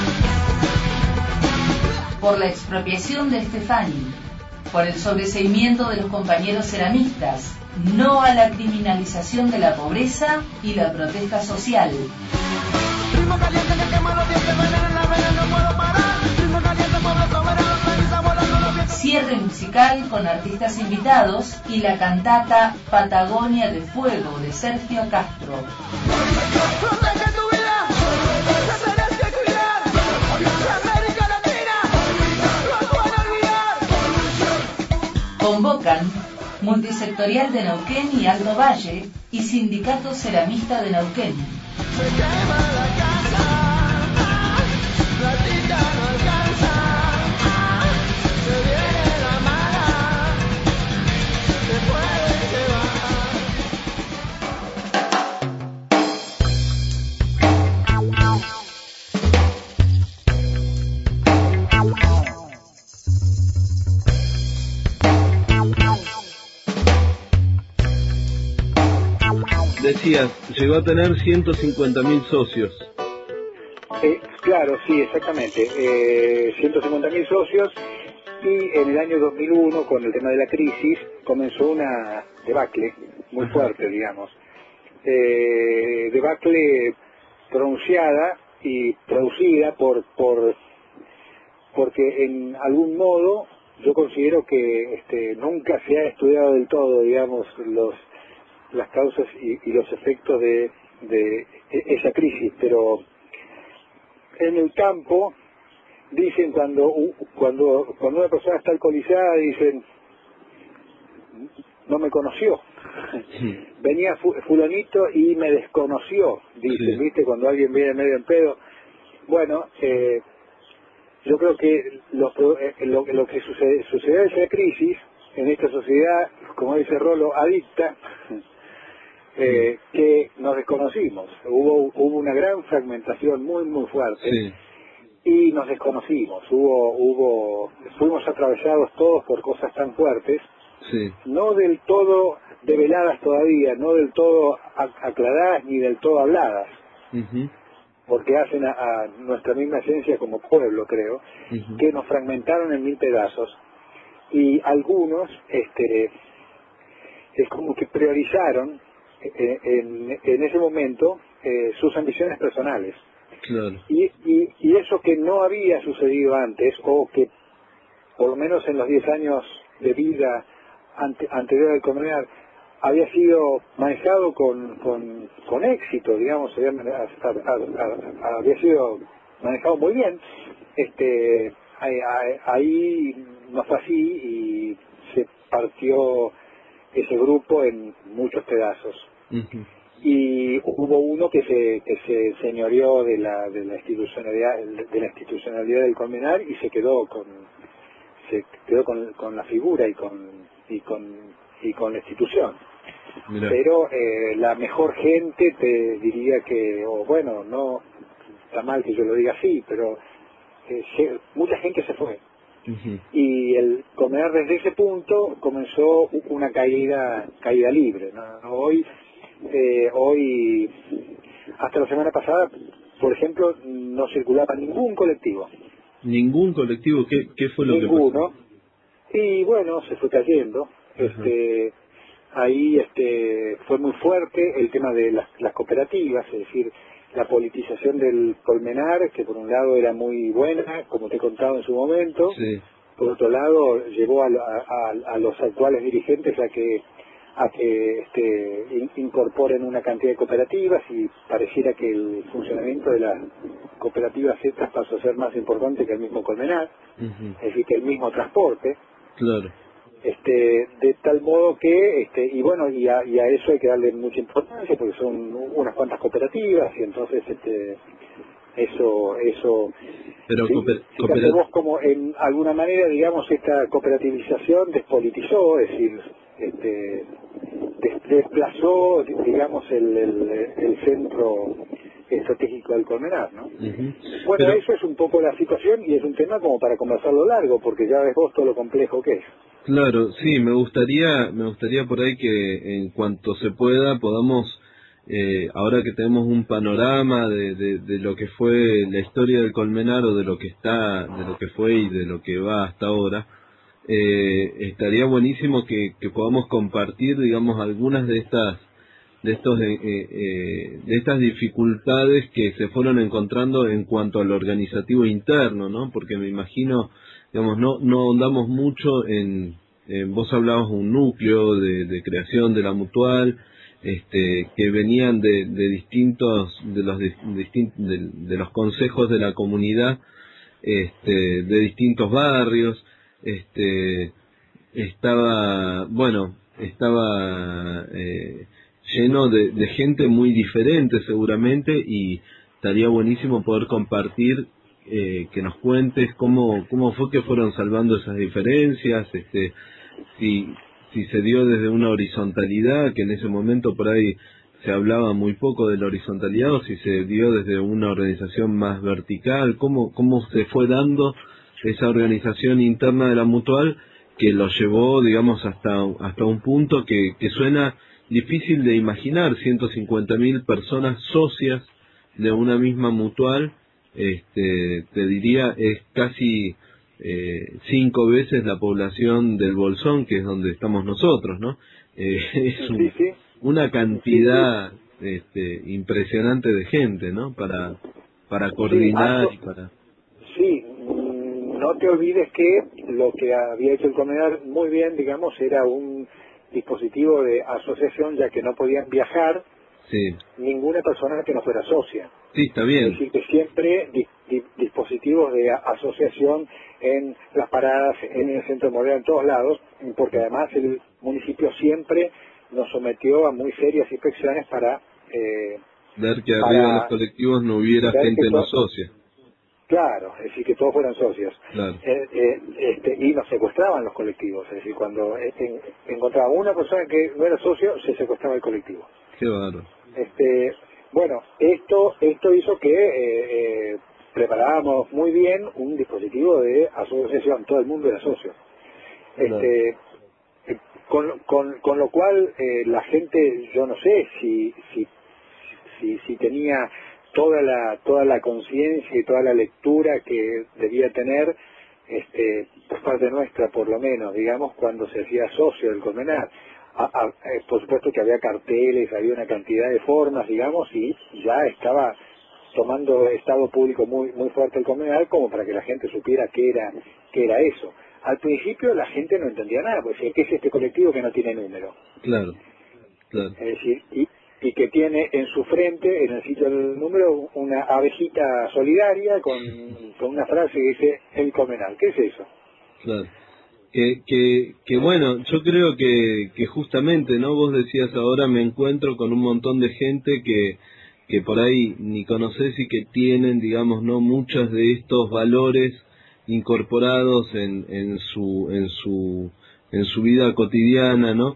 Por la expropiación de Estefani, por el sobreseimiento de los compañeros ceramistas, no a la criminalización de la pobreza y la protesta social. Ritmo caliente que quema los dientes, veneno en la vena, no puedo parar. Ritmo caliente, pueblo soberano, pensa volando los vientos. Cierre musical con artistas invitados y la cantata Patagonia de Fuego de Sergio Castro. Protege tu vida, te tenés que cuidar. América Latina, no pueden olvidar. Convocan Multisectorial de Neuquén y Alto Valle y Sindicato Ceramista de Neuquén. Se quema la casa, la tinta no alcanza, se viene la mala, se puede Decías, llegó a tener ciento cincuenta mil socios. Eh, claro, sí, exactamente. Eh, ciento cincuenta mil socios, y en el año dos mil uno, con el tema de la crisis, comenzó una debacle muy fuerte, digamos. Eh, debacle pronunciada y producida por, por porque en algún modo yo considero que este, nunca se ha estudiado del todo, digamos, los las causas y, y los efectos de, de esa crisis, pero en el campo dicen cuando cuando cuando una persona está alcoholizada, dicen no me conoció, sí. Venía fulanito y me desconoció, dicen, sí. ¿Viste? Cuando alguien viene medio en pedo. Bueno, eh, yo creo que lo, lo, lo que sucede, sucedió en esa crisis, en esta sociedad, como dice Rolo, adicta, eh, que nos desconocimos. Hubo hubo una gran fragmentación muy, muy fuerte, sí. Y nos desconocimos. Hubo, hubo, fuimos atravesados todos por cosas tan fuertes, sí. No del todo develadas todavía, no del todo aclaradas ni del todo habladas, uh-huh. porque hacen a, a nuestra misma esencia como pueblo, creo, uh-huh. que nos fragmentaron en mil pedazos, y algunos este es como que priorizaron eh, en, en ese momento eh, sus ambiciones personales. Claro. Y, y, y eso que no había sucedido antes, o que por lo menos en los diez años de vida ante, anterior al Colmenar había sido manejado con, con, con éxito, digamos, había, había sido manejado muy bien, este ahí, ahí no fue así y se partió ese grupo en muchos pedazos. Uh-huh. Y hubo uno que se que se señoreó de la de la institucionalidad de la institucionalidad del Colmenar y se quedó con se quedó con, con la figura y con y con y con la institución. Mirá. Pero eh, la mejor gente te diría que, o bueno, no está mal que yo lo diga así, pero eh, se, mucha gente se fue. Uh-huh. Y el Colmenar desde ese punto comenzó una caída caída libre, ¿no? Hoy eh, hoy hasta la semana pasada, por ejemplo, no circulaba ningún colectivo. ¿Ningún colectivo? ¿Qué, qué fue lo Ninguno. que pasó? Y bueno, se fue cayendo. Uh-huh. Este, ahí este, fue muy fuerte el tema de las, las cooperativas, es decir, la politización del Colmenar, que por un lado era muy buena, como te he contado en su momento, sí. Por otro lado llevó a, a, a los actuales dirigentes a que a que este, in, incorporen una cantidad de cooperativas y pareciera que el funcionamiento de las cooperativas estas pasó a ser más importante que el mismo Colmenar, uh-huh. Es decir, que el mismo transporte. Claro. Este, de tal modo que, este, y bueno, y a, y a eso hay que darle mucha importancia porque son unas cuantas cooperativas y entonces este, eso, eso, pero ¿sí? cooper, Si cooper... vos como en alguna manera, digamos, esta cooperativización despolitizó, es decir, este, des, desplazó, digamos, el, el, el centro estratégico del Colmenar, ¿no? Uh-huh. Bueno, pero... eso es un poco la situación y es un tema como para conversarlo largo, porque ya ves vos todo lo complejo que es. Claro, sí, me gustaría, me gustaría por ahí que en cuanto se pueda podamos, eh, ahora que tenemos un panorama de, de, de lo que fue la historia del Colmenar o de lo que está, de lo que fue y de lo que va hasta ahora, eh, estaría buenísimo que, que podamos compartir, digamos, algunas de estas, de estos, eh, eh, de estas dificultades que se fueron encontrando en cuanto al organizativo interno, ¿no? Porque me imagino, digamos, no no ahondamos mucho en, en vos hablabas de un núcleo de, de creación de la mutual, este, que venían de, de distintos, de los de, de, de los consejos de la comunidad, este, de distintos barrios, este, estaba, bueno, estaba eh, lleno de, de gente muy diferente seguramente y estaría buenísimo poder compartir. Eh, que nos cuentes cómo cómo fue que fueron salvando esas diferencias, este, si si se dio desde una horizontalidad, que en ese momento por ahí se hablaba muy poco de la horizontalidad, o si se dio desde una organización más vertical, cómo cómo se fue dando esa organización interna de la mutual que lo llevó, digamos, hasta hasta un punto que, que suena difícil de imaginar, ciento cincuenta mil personas socias de una misma mutual. Este, te diría, es casi eh, cinco veces la población del Bolsón, que es donde estamos nosotros, ¿no? Eh, es un, sí, sí. una cantidad este, impresionante de gente, ¿no? Para para coordinar sí, y para... Sí, no te olvides que lo que había hecho el Colmenar muy bien, digamos, era un dispositivo de asociación, ya que no podían viajar sí. ninguna persona que no fuera socia. Sí, está bien. Es decir, que siempre di, di, dispositivos de asociación en las paradas, en el centro de Moreno, en todos lados, porque además el municipio siempre nos sometió a muy serias inspecciones para... Eh, ver que arriba de los colectivos no hubiera gente no socia. Claro, es decir, que todos fueran socios. Claro. Eh, eh, este, y nos secuestraban los colectivos, es decir, cuando este, encontraba una persona que no era socio, se secuestraba el colectivo. Qué bárbaro. Este... Bueno, esto esto hizo que eh, eh, preparábamos muy bien un dispositivo de asociación, todo el mundo era socio. Este, con, con, con lo cual eh, la gente, yo no sé si, si, si, si tenía toda la, toda la conciencia y toda la lectura que debía tener, este, por parte nuestra por lo menos, digamos, cuando se hacía socio del Colmenar. A, a, eh, por supuesto que había carteles, había una cantidad de formas, digamos, y ya estaba tomando estado público muy muy fuerte el Colmenar como para que la gente supiera qué era qué era eso. Al principio la gente no entendía nada, pues ¿qué es este colectivo que no tiene número? Claro, claro. Es decir, y, y que tiene en su frente, en el sitio del número, una abejita solidaria con, con una frase que dice el Colmenar. ¿Qué es eso? Claro. Que, que, que bueno, yo creo que, que justamente, ¿no? Vos decías ahora, me encuentro con un montón de gente que, que por ahí ni conoces y que tienen, digamos, no muchos de estos valores incorporados en, en su, en su, en su vida cotidiana, ¿no?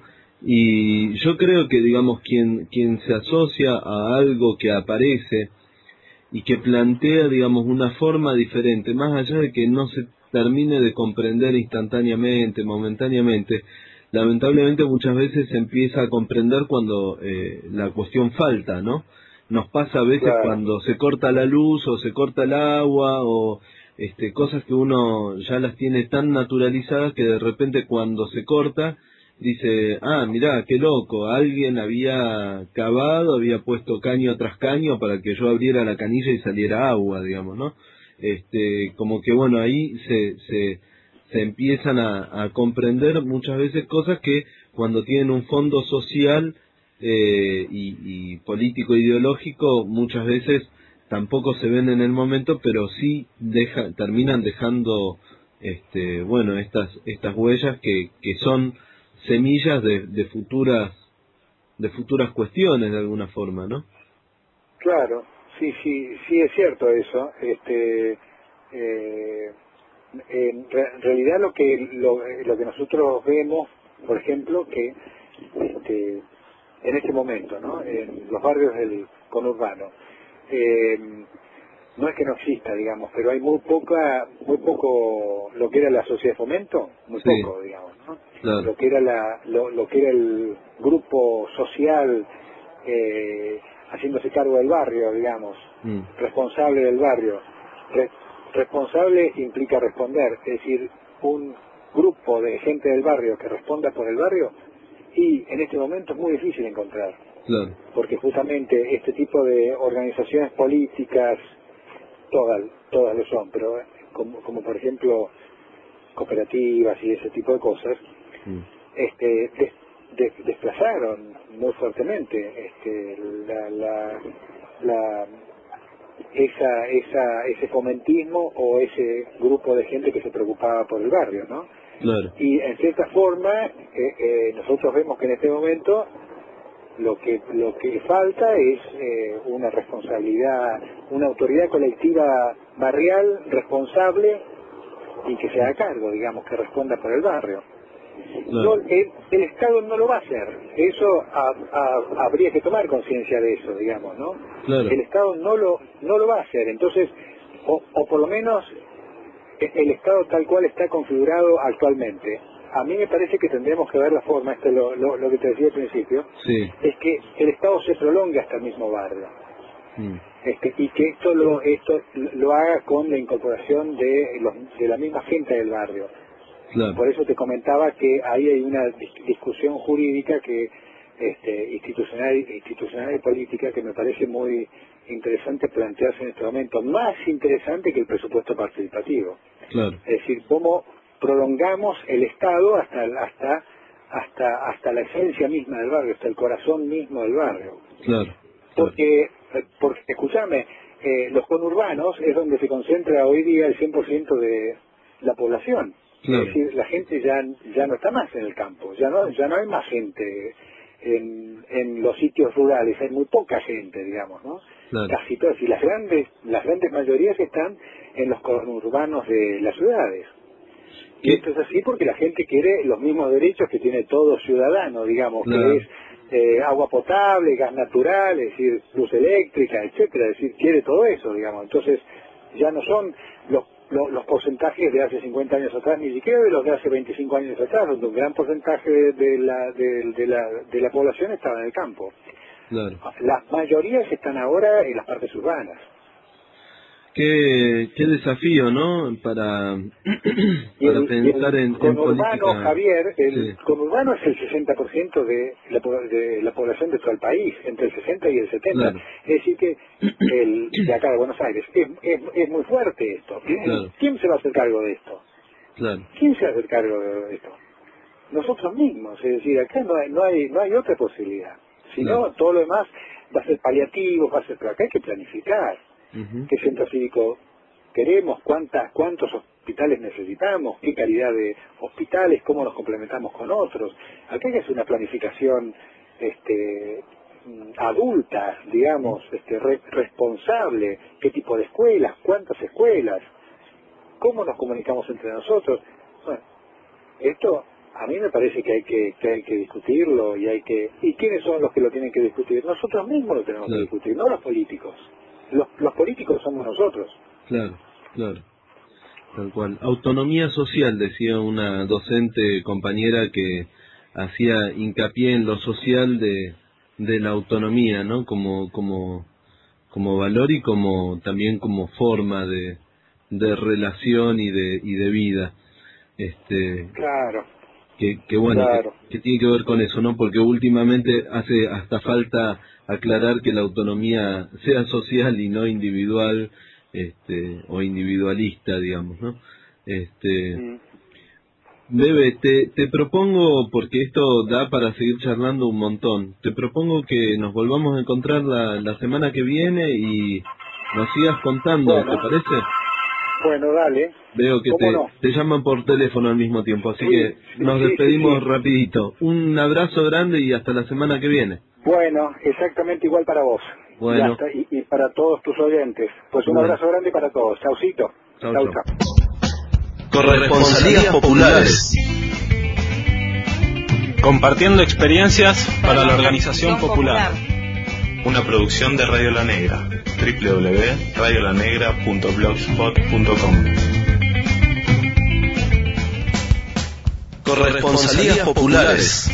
Y yo creo que, digamos, quien, quien se asocia a algo que aparece y que plantea, digamos, una forma diferente, más allá de que no se termine de comprender instantáneamente, momentáneamente, lamentablemente muchas veces se empieza a comprender cuando eh, la cuestión falta, ¿no? Nos pasa a veces claro. Cuando se corta la luz o se corta el agua o este, cosas que uno ya las tiene tan naturalizadas que de repente cuando se corta dice, ah, mirá, qué loco, alguien había cavado, había puesto caño tras caño para que yo abriera la canilla y saliera agua, digamos, ¿no? Este, como que bueno, ahí se, se, se empiezan a, a comprender muchas veces cosas que cuando tienen un fondo social eh, y, y político ideológico muchas veces tampoco se ven en el momento, pero sí deja, terminan dejando este, bueno, estas, estas huellas que, que son semillas de, de futuras, de futuras cuestiones de alguna forma, ¿no? Claro. Sí, sí, sí es cierto eso. Este, eh, en re realidad lo que lo, lo que nosotros vemos, por ejemplo, que este, en este momento, ¿no? En los barrios del conurbano, eh, no es que no exista, digamos, pero hay muy poca, muy poco lo que era la sociedad de fomento, muy sí. poco, digamos, ¿no? Claro. Lo que era la, lo, lo que era el grupo social. Eh, haciéndose cargo del barrio, digamos, mm. responsable del barrio. Re responsable implica responder, es decir, un grupo de gente del barrio que responda por el barrio, y en este momento es muy difícil encontrar. Claro. Porque justamente este tipo de organizaciones políticas, todas, todas lo son, pero como, como por ejemplo cooperativas y ese tipo de cosas, mm. este des De, desplazaron muy fuertemente este, la, la, la, esa, esa, ese fomentismo o ese grupo de gente que se preocupaba por el barrio, ¿no? Claro. Y en cierta forma eh, eh, nosotros vemos que en este momento lo que lo que falta es eh, una responsabilidad, una autoridad colectiva barrial responsable y que se haga cargo, digamos, que responda por el barrio. Claro. No, el, el Estado no lo va a hacer, eso a, a, habría que tomar conciencia de eso, digamos, ¿no? Claro. El Estado no lo no lo va a hacer, entonces, o, o por lo menos el Estado tal cual está configurado actualmente. A mí me parece que tendremos que ver la forma, esto es lo, lo, lo que te decía al principio, sí. es que el Estado se prolongue hasta el mismo barrio. Mm. Este, y que esto lo esto lo haga con la incorporación de, los, de la misma gente del barrio. Claro. Por eso te comentaba que ahí hay una discusión jurídica que este, institucional, institucional y política que me parece muy interesante plantearse en este momento, más interesante que el presupuesto participativo. Claro. Es decir, cómo prolongamos el Estado hasta hasta hasta hasta la esencia misma del barrio, hasta el corazón mismo del barrio. Claro. Porque, porque escúchame, eh, los conurbanos es donde se concentra hoy día el cien por ciento de la población. Claro. Es decir, la gente ya ya no está más en el campo, ya no ya no hay más gente en, en los sitios rurales, hay muy poca gente, digamos, ¿no? Claro. Casi todas, y las grandes las grandes mayorías están en los conurbanos de las ciudades. ¿Qué? Y esto es así porque la gente quiere los mismos derechos que tiene todo ciudadano, digamos, claro. que es eh, agua potable, gas natural, es decir, luz eléctrica, etcétera, es decir, quiere todo eso, digamos. Entonces, ya no son los lo, los porcentajes de hace cincuenta años atrás, ni siquiera de los de hace veinticinco años atrás, donde un gran porcentaje de la, de, de la, de la población estaba en el campo. Claro. Las mayorías están ahora en las partes urbanas. Qué, qué desafío, ¿no? Para, para el, pensar el, en, con en urbano, política. Javier, el Sí. conurbano es el sesenta por ciento de la, de la población de todo el país, entre el sesenta y el setenta. Claro. Es decir que el de acá de Buenos Aires es, es, es muy fuerte esto. Claro. ¿Quién se va a hacer cargo de esto? Claro. ¿Quién se va a hacer cargo de esto? Nosotros mismos, es decir, acá no hay, no hay, no hay otra posibilidad. Si no, Claro. todo lo demás va a ser paliativo, va a ser, pero acá hay que planificar. Uh-huh. ¿Qué centro cívico queremos? ¿Cuántas, cuántos hospitales necesitamos? ¿Qué calidad de hospitales? ¿Cómo nos complementamos con otros? Acá hay que hacer una planificación este, adulta, digamos, este, re, responsable. ¿Qué tipo de escuelas? ¿Cuántas escuelas? ¿Cómo nos comunicamos entre nosotros? Bueno, esto a mí me parece que hay que, que hay que discutirlo y hay que... ¿Y quiénes son los que lo tienen que discutir? Nosotros mismos lo tenemos Claro. que discutir, no los políticos. Los, los políticos somos nosotros. Claro, claro. Tal cual. Autonomía social, decía una docente compañera que hacía hincapié en lo social de, de la autonomía, ¿no? Como, como, como valor y como también como forma de, de relación y de, y de vida. Este, Claro. que, que bueno, Claro. que, que tiene que ver con eso, ¿no? Porque últimamente hace hasta falta aclarar que la autonomía sea social y no individual, este, o individualista, digamos, ¿no? Este, Mm. Bebe, te, te propongo, porque esto da para seguir charlando un montón, te propongo que nos volvamos a encontrar la, la semana que viene y nos sigas contando, Bueno. ¿te parece? Bueno, dale. Veo que ¿Cómo te, no? te llaman por teléfono al mismo tiempo, así Sí, que sí, nos sí, despedimos sí, sí. rapidito. Un abrazo grande y hasta la semana que viene. Bueno, exactamente igual para vos. Bueno. Y, hasta- y, y para todos tus oyentes. Pues un Bueno. abrazo grande para todos. Chaucito. Chau, Chau, chau. chau. Corresponsalías populares. Compartiendo experiencias para la organización popular. Una producción de Radio La Negra. doble u doble u doble u punto radio la negra punto blogspot punto com. Corresponsalías populares.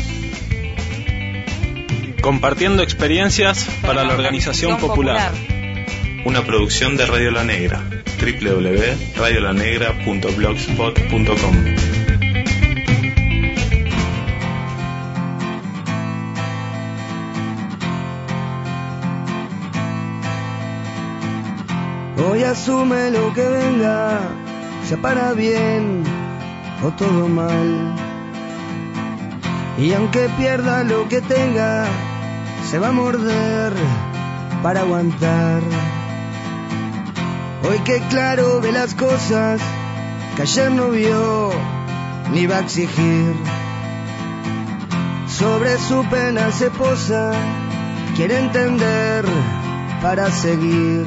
Compartiendo experiencias para la organización popular. Una producción de Radio La Negra. doble u doble u doble u punto radio la negra punto blogspot punto com. Hoy asume lo que venga, sea para bien o todo mal. Y aunque pierda lo que tenga, se va a morder para aguantar. Hoy que claro ve las cosas que ayer no vio ni va a exigir. Sobre su pena se posa, quiere entender para seguir.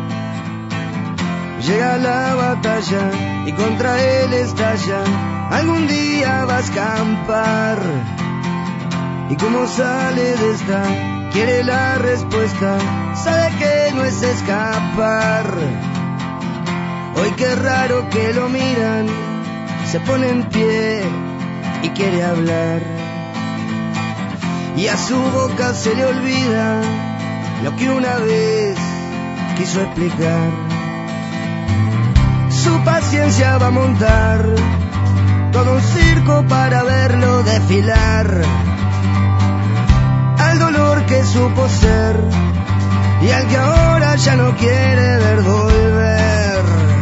Llega la batalla y contra él estalla. Algún día va a escampar. Y como sale de esta, quiere la respuesta. Sabe que no es escapar. Hoy qué raro que lo miran. Se pone en pie y quiere hablar. Y a su boca se le olvida lo que una vez quiso explicar. Su paciencia va a montar todo un circo para verlo desfilar. Al dolor que supo ser y al que ahora ya no quiere ver volver.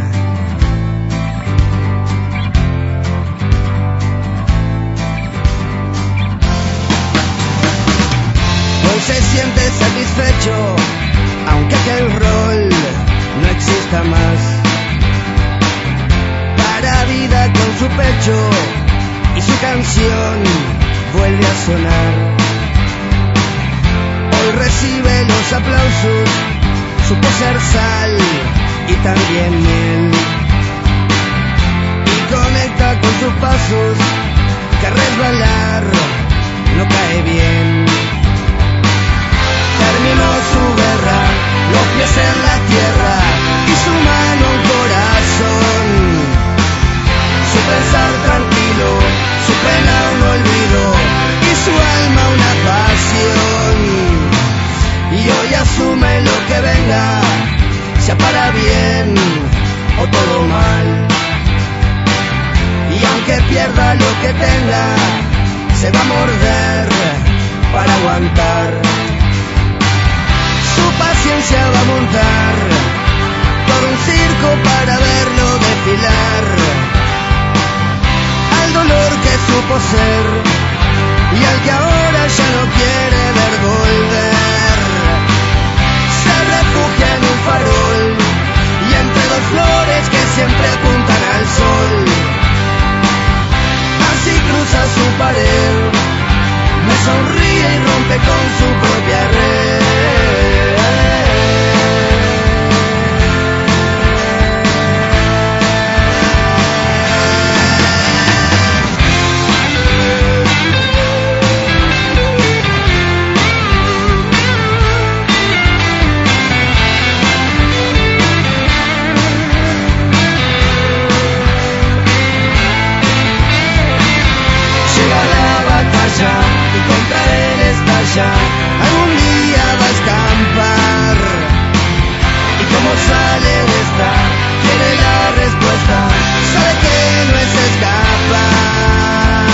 Hoy se siente satisfecho, aunque aquel rol no exista más. Para vida con su pecho y su canción vuelve a sonar. Hoy recibe los aplausos, supo ser sal y también miel. Y conecta con sus pasos, que resbalar no cae bien. Terminó su guerra, los pies en la tierra y su mano un corazón. se va a morder para aguantar. Su paciencia va a montar todo un circo para verlo desfilar. Al dolor que supo ser y al que ahora ya no quiere ver volver. Se refugia en un farol y entre dos flores que siempre apuntan al sol. Así cruza su pared, me sonríe y rompe con su propia red. Y contra él estalla, algún día va a escampar. Y como sale de esta, quiere la respuesta, sabe que no es escapar.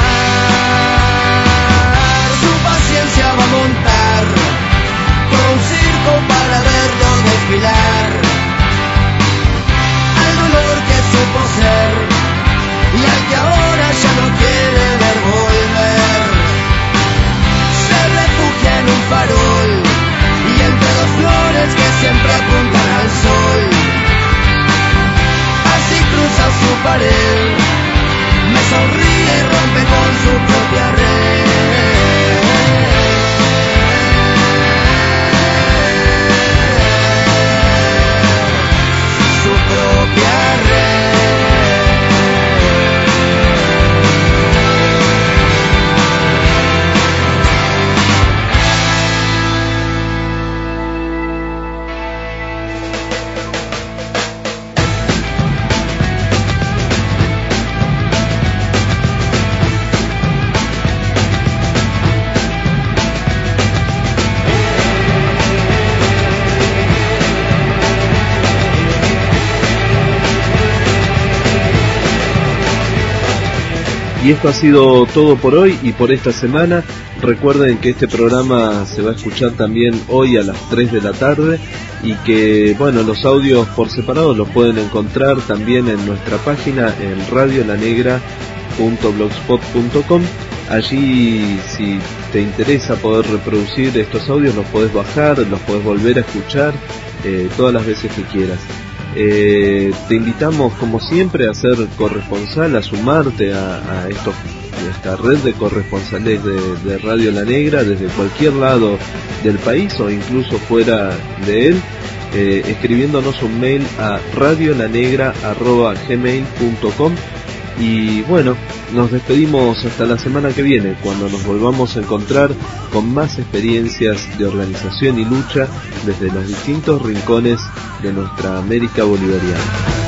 Su paciencia va a montar por un circo para verlo desfilar. Al dolor que supo ser y al que ahora ya no quiere ver volver. Se refugia en un farol y entre dos flores que siempre apuntan al sol. Así cruza su pared, me sonríe y rompe con su propia red. Su propia red. Y esto ha sido todo por hoy y por esta semana. Recuerden que este programa se va a escuchar también hoy a las tres de la tarde y que, bueno, los audios por separado los pueden encontrar también en nuestra página en radio la negra punto blogspot punto com. Allí, si te interesa poder reproducir estos audios, los podés bajar, los podés volver a escuchar eh, todas las veces que quieras. Eh, te invitamos como siempre a ser corresponsal, a sumarte a, a, estos, a esta red de corresponsales de, de Radio La Negra desde cualquier lado del país o incluso fuera de él, eh, escribiéndonos un mail a radiolanegra arroba gmail punto com. Y bueno, nos despedimos hasta la semana que viene, cuando nos volvamos a encontrar con más experiencias de organización y lucha desde los distintos rincones de nuestra América bolivariana.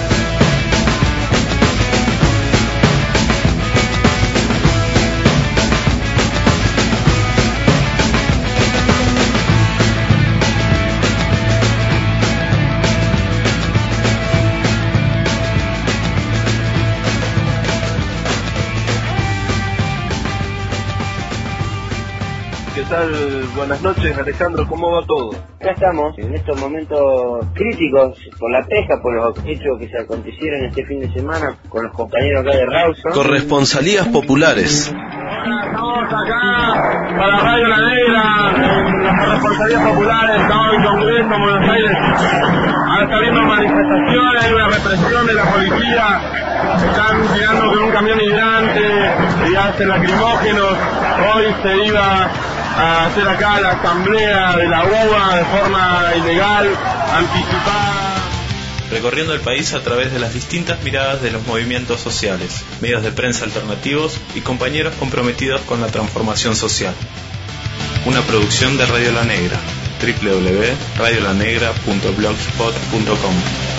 ¿Qué tal? Buenas noches, Alejandro, ¿cómo va todo? Acá estamos, en estos momentos críticos por la pesca, por los hechos que se acontecieron este fin de semana con los compañeros acá de Rawson. Corresponsalías populares. Estamos acá para Radio La Negra, en las corresponsalías populares, estamos en Congreso, en Buenos Aires. Ahora está habiendo manifestaciones, hay una represión de la policía, están tirando con un camión migrante y hacen lacrimógenos. Hoy se iba a hacer acá la asamblea de la U A de forma ilegal, anticipada. Recorriendo el país a través de las distintas miradas de los movimientos sociales, medios de prensa alternativos y compañeros comprometidos con la transformación social. Una producción de Radio La Negra, doble u doble u doble u punto radio la negra punto blogspot punto com.